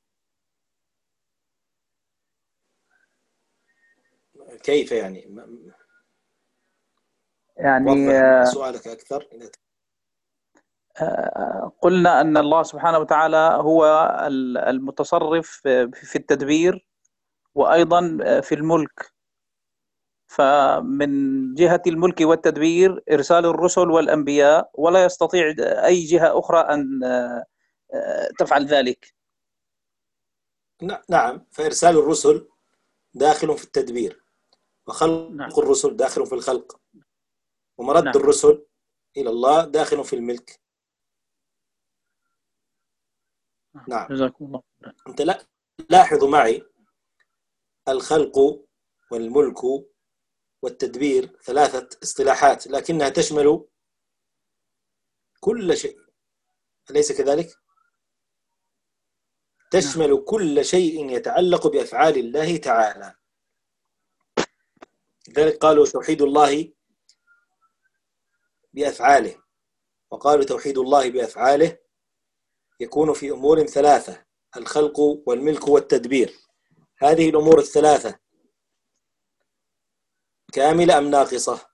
كيف يعني؟ يعني وضح سؤالك أكثر. قلنا أن الله سبحانه وتعالى هو المتصرف في التدبير وأيضا في الملك، فمن جهة الملك والتدبير إرسال الرسل والأنبياء، ولا يستطيع أي جهة أخرى أن تفعل ذلك. نعم، فإرسال الرسل داخل في التدبير، وخلق نعم. الرسل داخل في الخلق، ومرد نعم. الرسل إلى الله داخل في الملك. نعم. جزاكم الله. أنت لا لاحظوا معي الخلق والملك والتدبير ثلاثة اصطلاحات، لكنها تشمل كل شيء، أليس كذلك؟ تشمل نعم. كل شيء يتعلق بأفعال الله تعالى. لذلك قالوا توحيد الله بأفعاله، وقالوا توحيد الله بأفعاله يكون في أمور ثلاثة: الخلق والملك والتدبير. هذه الأمور الثلاثة كاملة أم ناقصة؟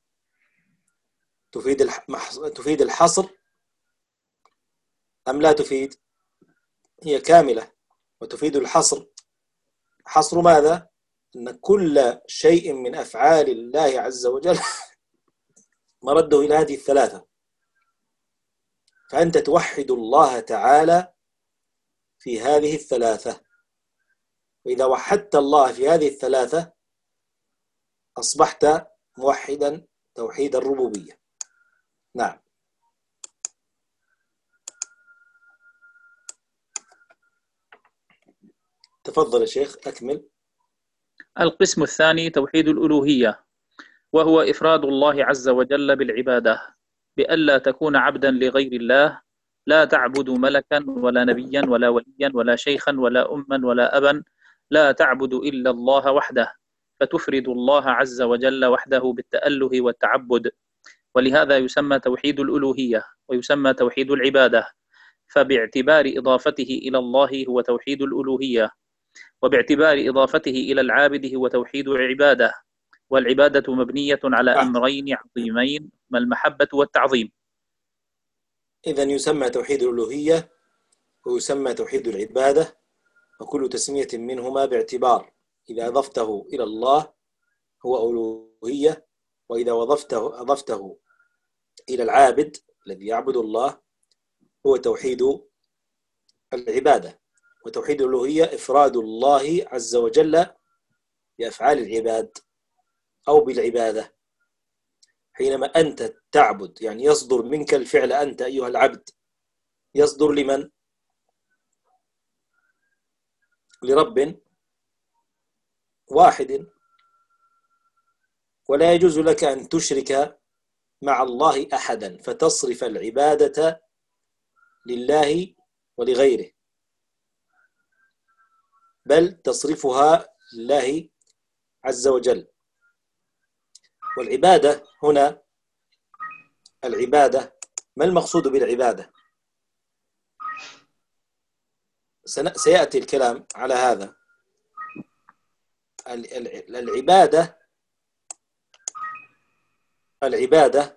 تفيد تفيد الحصر أم لا تفيد؟ هي كاملة وتفيد الحصر. حصر ماذا؟ أن كل شيء من أفعال الله عز وجل مرده إلى هذه الثلاثة، فأنت توحد الله تعالى في هذه الثلاثة. وإذا وحدت الله في هذه الثلاثة أصبحت موحدا توحيد الربوبية. نعم. تفضل يا شيخ أكمل. القسم الثاني توحيد الألوهية، وهو إفراد الله عز وجل بالعبادة، بألا تكون عبدا لغير الله، لا تعبد ملكا ولا نبيا ولا وليا ولا شيخا ولا أما ولا أبا، لا تعبد إلا الله وحده، فتفرد الله عز وجل وحده بالتأله والتعبد. ولهذا يسمى توحيد الألوهية ويسمى توحيد العبادة، فباعتبار إضافته إلى الله هو توحيد الألوهية، وباعتبار إضافته إلى العابد هو توحيد العبادة. والعبادة مبنية على أمرين عظيمين: المحبة والتعظيم. إذن يسمى توحيد الألوهية ويسمى توحيد العبادة، وكل تسمية منهما باعتبار. إذا أضفته إلى الله هو ألوهية، وإذا أضفته أضفته إلى العابد الذي يعبد الله هو توحيد العبادة. وتوحيد الألوهية إفراد الله عز وجل بأفعال العباد أو بالعبادة. حينما أنت تعبد يعني يصدر منك الفعل، أنت أيها العبد يصدر لمن؟ لرب واحد، ولا يجوز لك أن تشرك مع الله أحدا فتصرف العبادة لله ولغيره، بل تصرفها لله عز وجل. والعبادة هنا، العبادة ما المقصود بالعبادة؟ سيأتي الكلام على هذا. العبادة العبادة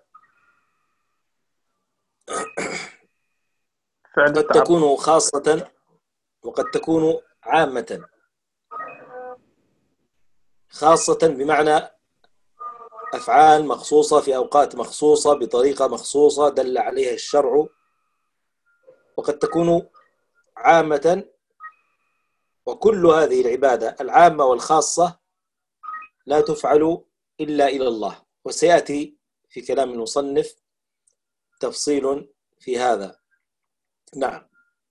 قد تكون خاصة وقد تكون عامة. خاصة بمعنى أفعال مخصوصة في أوقات مخصوصة بطريقة مخصوصة دل عليها الشرع، وقد تكون عامة، وكل هذه العبادة العامة والخاصة لا تفعل إلا إلى الله، وسيأتي في كلام المصنف تفصيل في هذا. نعم.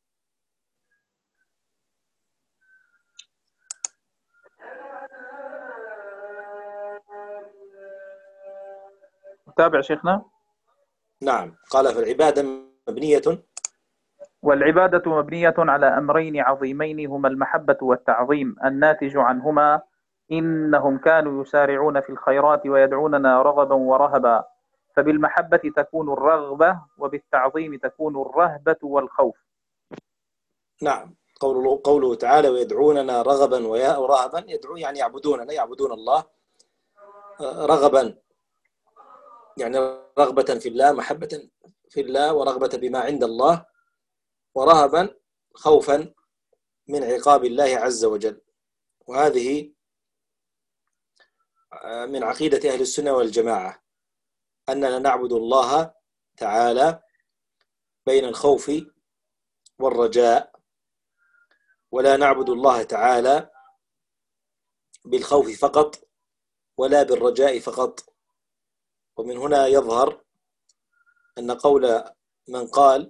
تابع شيخنا. نعم، قال فالعبادة مبنية والعبادة مبنية على أمرين عظيمين هما المحبة والتعظيم الناتج عنهما، إنهم كانوا يسارعون في الخيرات ويدعوننا رغبا ورهبا، فبالمحبة تكون الرغبة وبالتعظيم تكون الرهبة والخوف. نعم، قوله, قوله تعالى ويدعوننا رغبا ورهبا، يدعون يعني يعبدوننا، يعبدون الله رغبا يعني رغبة في الله، محبة في الله ورغبة بما عند الله، ورهبا خوفا من عقاب الله عز وجل. وهذه من عقيدة أهل السنة والجماعة، أننا نعبد الله تعالى بين الخوف والرجاء، ولا نعبد الله تعالى بالخوف فقط ولا بالرجاء فقط. ومن هنا يظهر أن قول من قال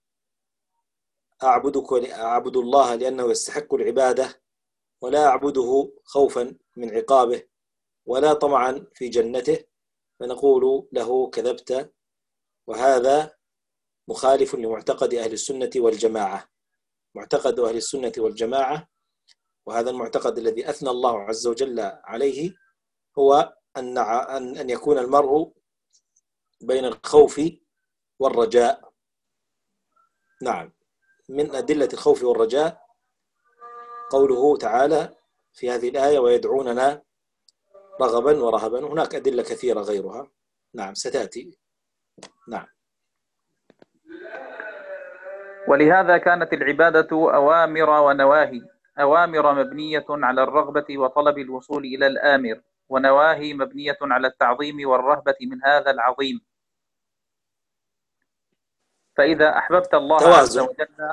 أعبدك أعبد الله لأنه يستحق العبادة ولا أعبده خوفا من عقابه ولا طمعا في جنته، فنقول له كذبت، وهذا مخالف لمعتقد أهل السنة والجماعة. معتقد أهل السنة والجماعة، وهذا المعتقد الذي أثنى الله عز وجل عليه، هو أن أن يكون المرء بين الخوف والرجاء. نعم، من أدلة الخوف والرجاء قوله تعالى في هذه الآية ويدعوننا رغبا ورهبا. هناك أدلة كثيرة غيرها، نعم ستأتي. نعم. ولهذا كانت العبادة أوامر ونواهي، أوامر مبنية على الرغبة وطلب الوصول إلى الآمر، ونواهي مبنية على التعظيم والرهبة من هذا العظيم. فإذا أحببت الله توازن. عز وجل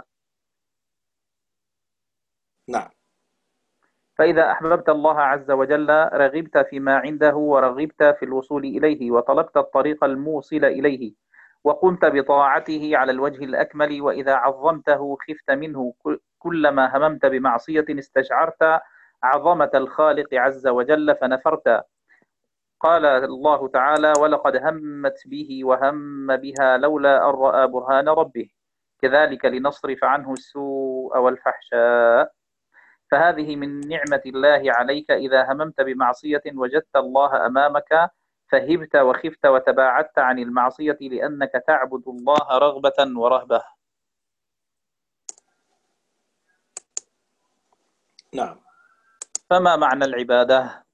نعم. فإذا أحببت الله عز وجل رغبت فيما عنده ورغبت في الوصول إليه، وطلبت الطريق الموصل إليه، وقمت بطاعته على الوجه الأكمل. وإذا عظمته خفت منه، كلما هممت بمعصية استشعرت عظمة الخالق عز وجل فنفرت. قال الله تعالى ولقد همت به وهم بها لولا أن رأى برهان ربه، كذلك لنصرف عنه السوء والفحشاء. فهذه من نعمة الله عليك، إذا هممت بمعصية وجدت الله أمامك فهبت وخفت وتباعدت عن المعصية، لأنك تعبد الله رغبة ورهبة. نعم. فما معنى العبادة؟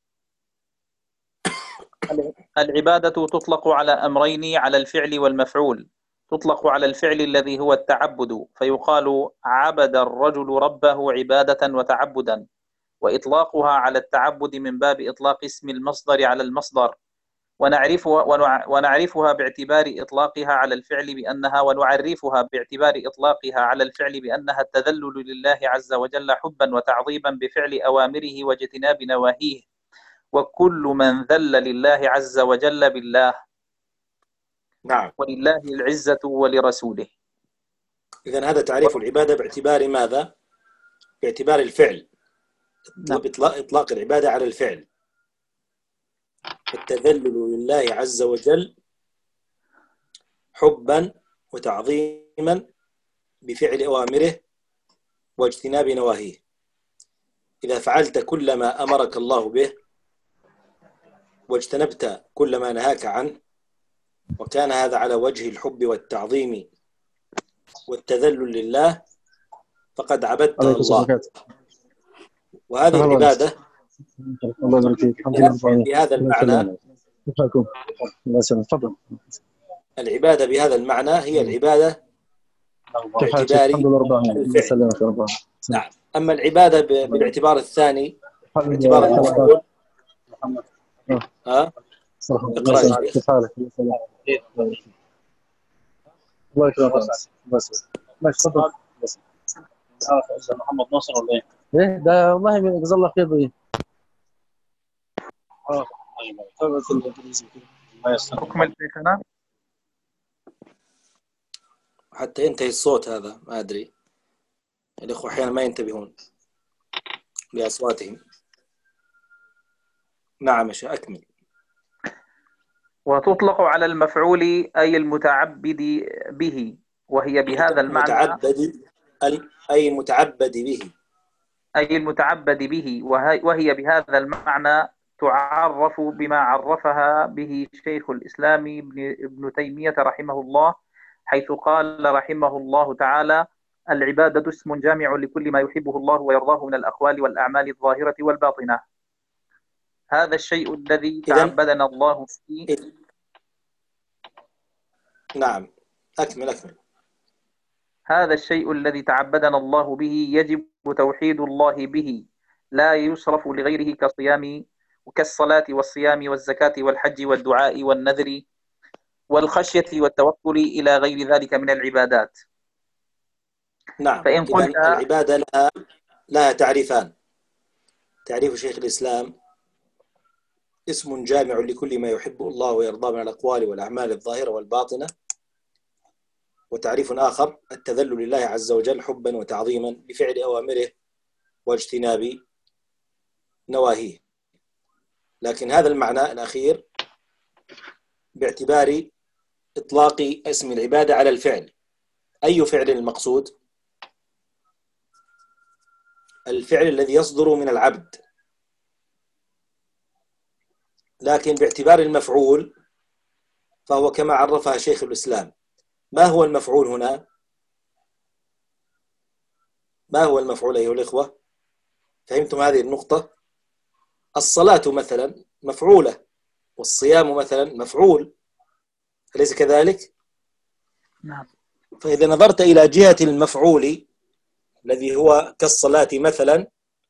العبادة تطلق على أمرين، على الفعل والمفعول. تطلق على الفعل الذي هو التعبد، فيقال عبد الرجل ربه عبادة وتعبدا، وإطلاقها على التعبد من باب إطلاق اسم المصدر على المصدر، ونعرفها, ونعرفها باعتبار إطلاقها على الفعل بأنها ونعرفها باعتبار إطلاقها على الفعل بأنها التذلل لله عز وجل حبا وتعظيما بفعل أوامره واجتناب نواهيه، وكل من ذل لله عز وجل بالله. نعم. ولله العزة ولرسوله. إذن هذا تعريف العبادة باعتبار ماذا؟ باعتبار الفعل. نعم. إطلاق العبادة على الفعل، التذلل لله عز وجل حبا وتعظيما بفعل أوامره واجتناب نواهيه. إذا فعلت كل ما أمرك الله به واجتنبت كل ما نهاك عنه، وكان هذا على وجه الحب والتعظيم والتذلل لله، فقد عبدت الله. وهذه العبادة بهذا المعنى، العبادة بهذا المعنى هي العبادة باعتبار الفعل. نعم. أما العبادة بالاعتبار الثاني باعتبار المفعول، ها اقرأ يا شيخ. الله يكرمك. بس ماشي تفضل. محمد ناصر ولا ايه؟ ايه ده والله جزاه الله خير. ايه اه طيب في الانجليزي كده ما يستطيع. أكمل شيخنا. حتى ينتهي الصوت هذا ما ادري، الاخوه احيانا ما ينتبهون لاصواتهم. نعم يا اكمل. وتطلق على المفعول أي المتعبد به، وهي بهذا المعنى متعبد أي متعبد به. أي المتعبد به، وهي وهي بهذا المعنى تعرف بما عرفها به شيخ الإسلام ابن ابن تيمية رحمه الله، حيث قال رحمه الله تعالى: العبادة اسم جامع لكل ما يحبه الله ويرضاه من الأقوال والأعمال الظاهرة والباطنة. هذا الشيء الذي إذن تعبدنا الله به. إذن نعم أكمل أكمل. هذا الشيء الذي تعبدنا الله به يجب توحيد الله به، لا يصرف لغيره كصيام وكالصلاة والصيام والزكاة والحج والدعاء والنذر والخشية والتوكل إلى غير ذلك من العبادات. نعم. فإن قلت إذن العبادة لها لها تعريفان. تعريف شيخ الإسلام: اسم جامع لكل ما يحبه الله ويرضاه من الأقوال والأعمال الظاهرة والباطنة. وتعريف آخر: التذلل لله عز وجل حبا وتعظيما بفعل أوامره واجتناب نواهيه. لكن هذا المعنى الأخير باعتبار إطلاق اسم العبادة على الفعل. أي فعل المقصود؟ الفعل الذي يصدر من العبد. لكن باعتبار المفعول فهو كما عرفها شيخ الإسلام. ما هو المفعول هنا؟ ما هو المفعول أيها الإخوة؟ فهمتم هذه النقطة؟ الصلاة مثلا مفعولة، والصيام مثلا مفعول، أليس كذلك؟ نعم. فإذا نظرت إلى جهة المفعول الذي هو كالصلاة مثلا،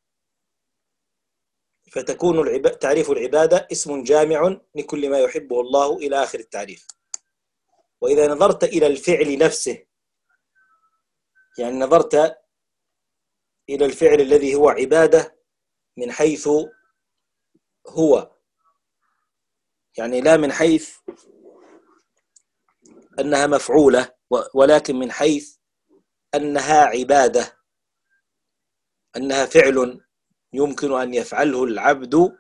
فتكون العب... تعريف العبادة اسم جامع لكل ما يحبه الله إلى آخر التعريف. وإذا نظرت إلى الفعل نفسه، يعني نظرت إلى الفعل الذي هو عبادة من حيث هو، يعني لا من حيث أنها مفعولة، ولكن من حيث أنها عبادة، أنها فعل يمكن أن يفعله العبد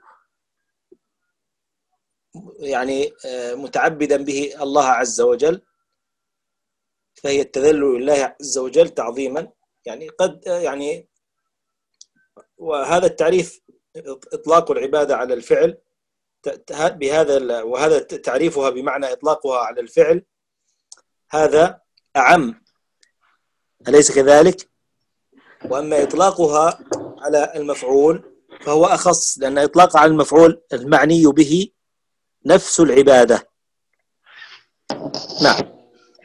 يعني متعبدا به الله عز وجل، فهي التذلل لله عز وجل تعظيما. يعني قد يعني وهذا التعريف إطلاق العبادة على الفعل بهذا، وهذا تعريفها بمعنى إطلاقها على الفعل، هذا أعم، أليس كذلك؟ وأما إطلاقها على المفعول فهو أخص، لأن إطلاق على المفعول المعني به نفس العبادة. نعم.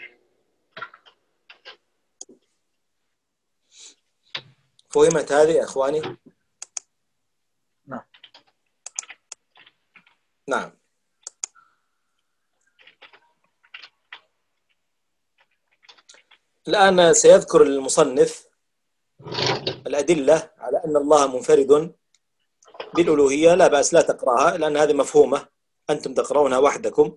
فهمت هذه يا أخواني؟ نعم. نعم. الآن سيذكر المصنف الأدلة على أن الله منفرد بالألوهية. لا بأس، لا تقرأها لأن هذه مفهومة، أنتم تقرؤونها وحدكم.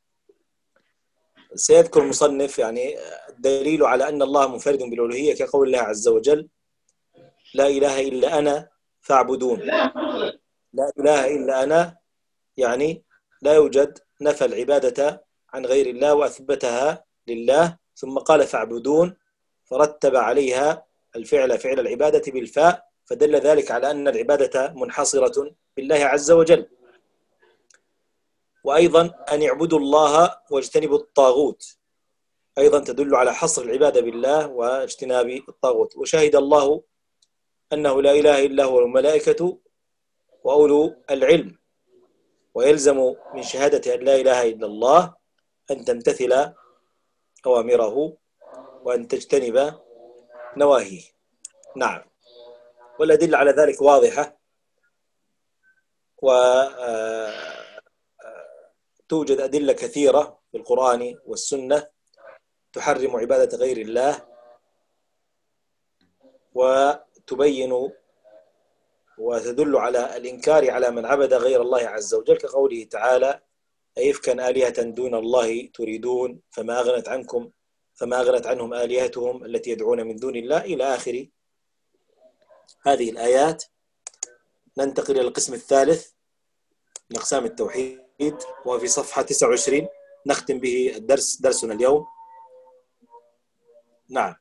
سيذكر المصنف يعني الدليل على أن الله منفرد بالألوهية كقول الله عز وجل: لا إله إلا أنا فاعبدون. لا إله إلا أنا يعني لا يوجد، نفى العبادة عن غير الله وأثبتها لله، ثم قال فاعبدون، فرتب عليها الفعل فعل العبادة بالفاء، فدل ذلك على أن العبادة منحصرة بالله عز وجل. وأيضا أن يعبدوا الله واجتنبوا الطاغوت، أيضا تدل على حصر العبادة بالله واجتناب الطاغوت. وشهد الله أنه لا إله إلا هو والملائكة وأولو العلم. ويلزم من شهادة أن لا إله إلا الله أن تمتثل أوامره وأن تجتنب نواهيه. نعم. والأدلة على ذلك واضحة، وتوجد أدلة كثيرة في القرآن والسنة تحرم عبادة غير الله. وتبين وتدل على الإنكار على من عبد غير الله عز وجل، كقوله تعالى: أئفكا آلهة دون الله تريدون فما أغنت عنكم فما أغنت عنهم آلهتهم التي يدعون من دون الله، إلى آخر هذه الآيات. ننتقل إلى القسم الثالث من أقسام التوحيد، وفي صفحة تسعة وعشرين نختم به الدرس درسنا اليوم. نعم.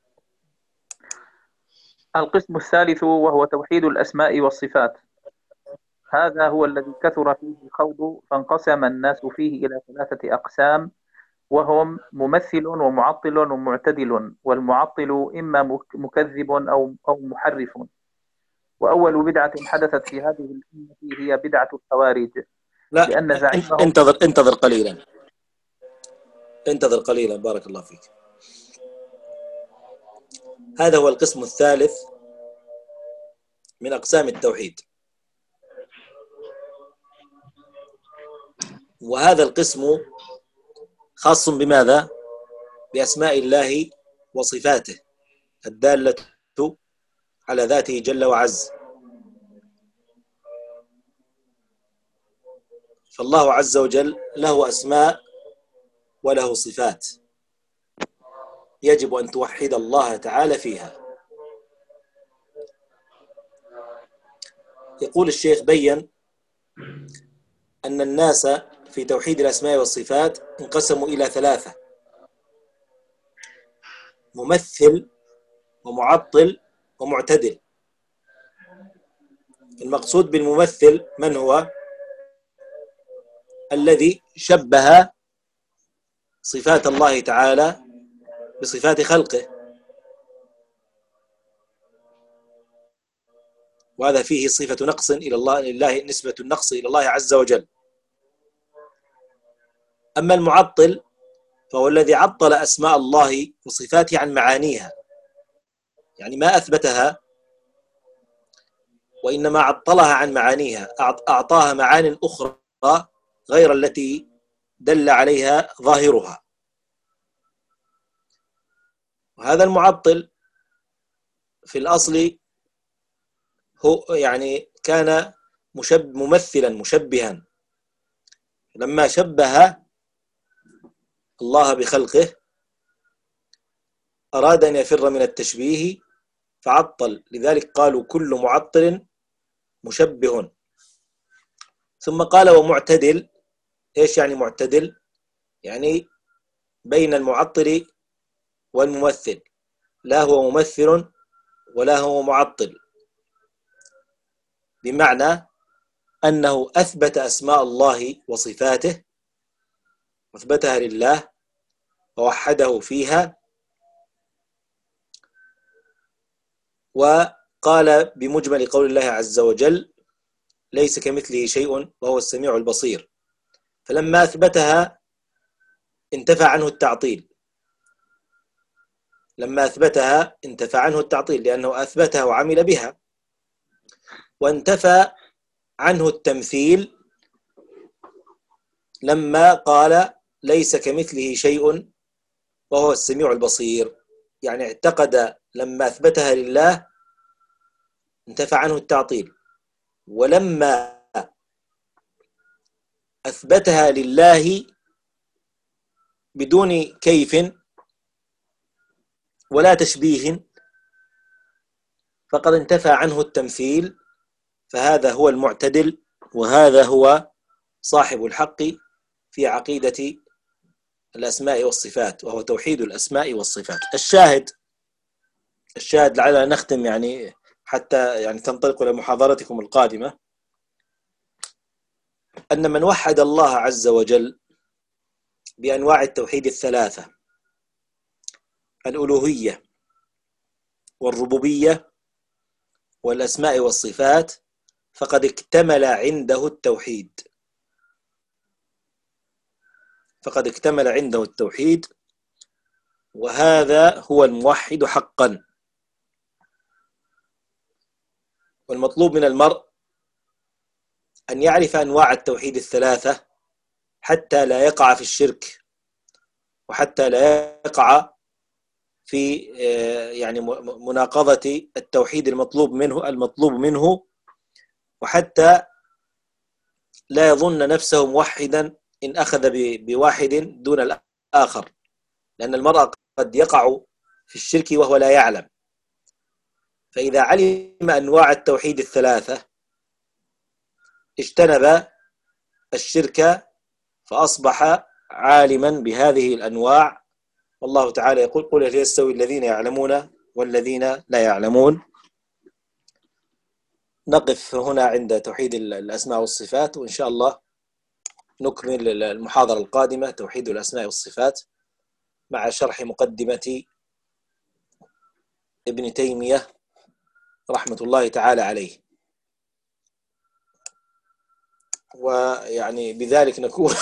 القسم الثالث وهو توحيد الأسماء والصفات. هذا هو الذي كثر فيه الخوض، فانقسم الناس فيه إلى ثلاثة أقسام، وهم ممثل ومعطل ومعتدل. والمعطل إما مكذب أو أو محرف. وأول بدعة حدثت في هذه الأمة هي بدعة الخوارج، لا، لأن زعيمهم انتظر انتظر قليلا انتظر قليلا بارك الله فيك. هذا هو القسم الثالث من أقسام التوحيد، وهذا القسم خاص بماذا؟ بأسماء الله وصفاته الدالة على ذاته جل وعز. فالله عز وجل له أسماء وله صفات، يجب أن توحد الله تعالى فيها. يقول الشيخ: بين أن الناس في توحيد الأسماء والصفات انقسموا إلى ثلاثة: ممثل ومعطل ومعتدل. المقصود بالممثل من هو؟ الذي شبه صفات الله تعالى بصفات خلقه، وهذا فيه صفة نقص إلى الله، لله نسبة النقص إلى الله عز وجل. أما المعطل فهو الذي عطل أسماء الله وصفاته عن معانيها، يعني ما أثبتها وإنما عطلها عن معانيها، أعطاها معان أخرى غير التي دل عليها ظاهرها. وهذا المعطل في الأصل هو يعني كان مشب ممثلا مشبها، لما شبه الله بخلقه أراد أن يفر من التشبيه فعطل، لذلك قالوا كل معطل مشبه. ثم قال ومعتدل. إيش يعني معتدل؟ يعني بين المعطل والممثل، لا هو ممثل ولا هو معطل، بمعنى أنه أثبت أسماء الله وصفاته، أثبتها لله ووحده فيها، وقال بمجمل قول الله عز وجل: ليس كمثله شيء وهو السميع البصير. فلما أثبتها انتفى عنه التعطيل، لما أثبتها انتفى عنه التعطيل لأنه أثبتها وعمل بها، وانتفى عنه التمثيل لما قال ليس كمثله شيء وهو السميع البصير. يعني اعتقد لما أثبتها لله انتفى عنه التعطيل، ولما أثبتها لله بدون كيف ولا تشبيه فقد انتفى عنه التمثيل، فهذا هو المعتدل، وهذا هو صاحب الحق في عقيدة الأسماء والصفات، وهو توحيد الأسماء والصفات. الشاهد الشاهد لعلنا نختم يعني حتى يعني تنطلق إلى محاضرتكم القادمة، أن من وحد الله عز وجل بأنواع التوحيد الثلاثة: الألوهية والربوبية والأسماء والصفات، فقد اكتمل عنده التوحيد فقد اكتمل عنده التوحيد وهذا هو الموحد حقا. والمطلوب من المرء أن يعرف أنواع التوحيد الثلاثة حتى لا يقع في الشرك، وحتى لا يقع في يعني مناقضة التوحيد المطلوب منه المطلوب منه، وحتى لا يظن نفسه موحدا إن أخذ بواحد دون الآخر، لأن المرء قد يقع في الشرك وهو لا يعلم. فإذا علم أنواع التوحيد الثلاثة اجتنب الشرك فأصبح عالما بهذه الأنواع. والله تعالى يقول: قل هل يستوي الذين يعلمون والذين لا يعلمون. نقف هنا عند توحيد الأسماء والصفات، وإن شاء الله نكمل المحاضرة القادمة توحيد الأسماء والصفات مع شرح مقدمة ابن تيمية رحمة الله تعالى عليه. ويعني بذلك نكون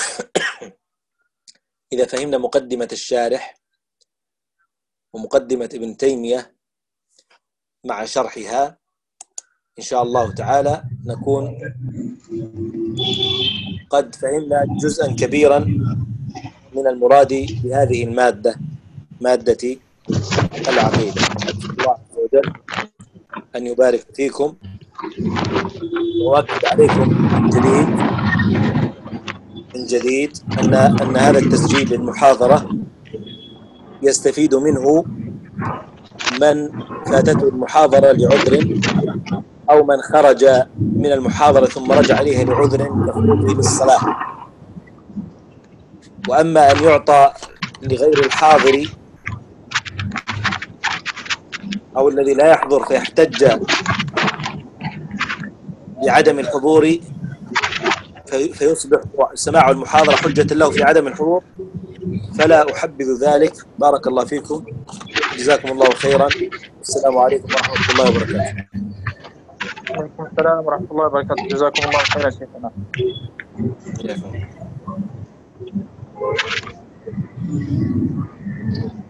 إذا فهمنا مقدمة الشارح ومقدمة ابن تيمية مع شرحها إن شاء الله تعالى نكون قد فهمنا جزءا كبيرا من المراد بهذه المادة، مادة العقيدة. الله عز وجل أن يبارك فيكم، وأؤكد عليكم من جديد من جديد أن أن هذا التسجيل للمحاضرة يستفيد منه من فاتته المحاضرة لعذر، أو من خرج من المحاضرة ثم رجع إليها لعذر كخروجه للصلاة. وأما أن يعطى لغير الحاضر أو الذي لا يحضر فيحتج بعدم الحضور فيصبح سماع المحاضرة حجة له في عدم الحضور، فلا أحبذ ذلك. بارك الله فيكم، جزاكم الله خيرا، السلام عليكم ورحمة الله وبركاته. وعليكم السلام ورحمة الله وبركاته، جزاكم الله خيرا شيخنا.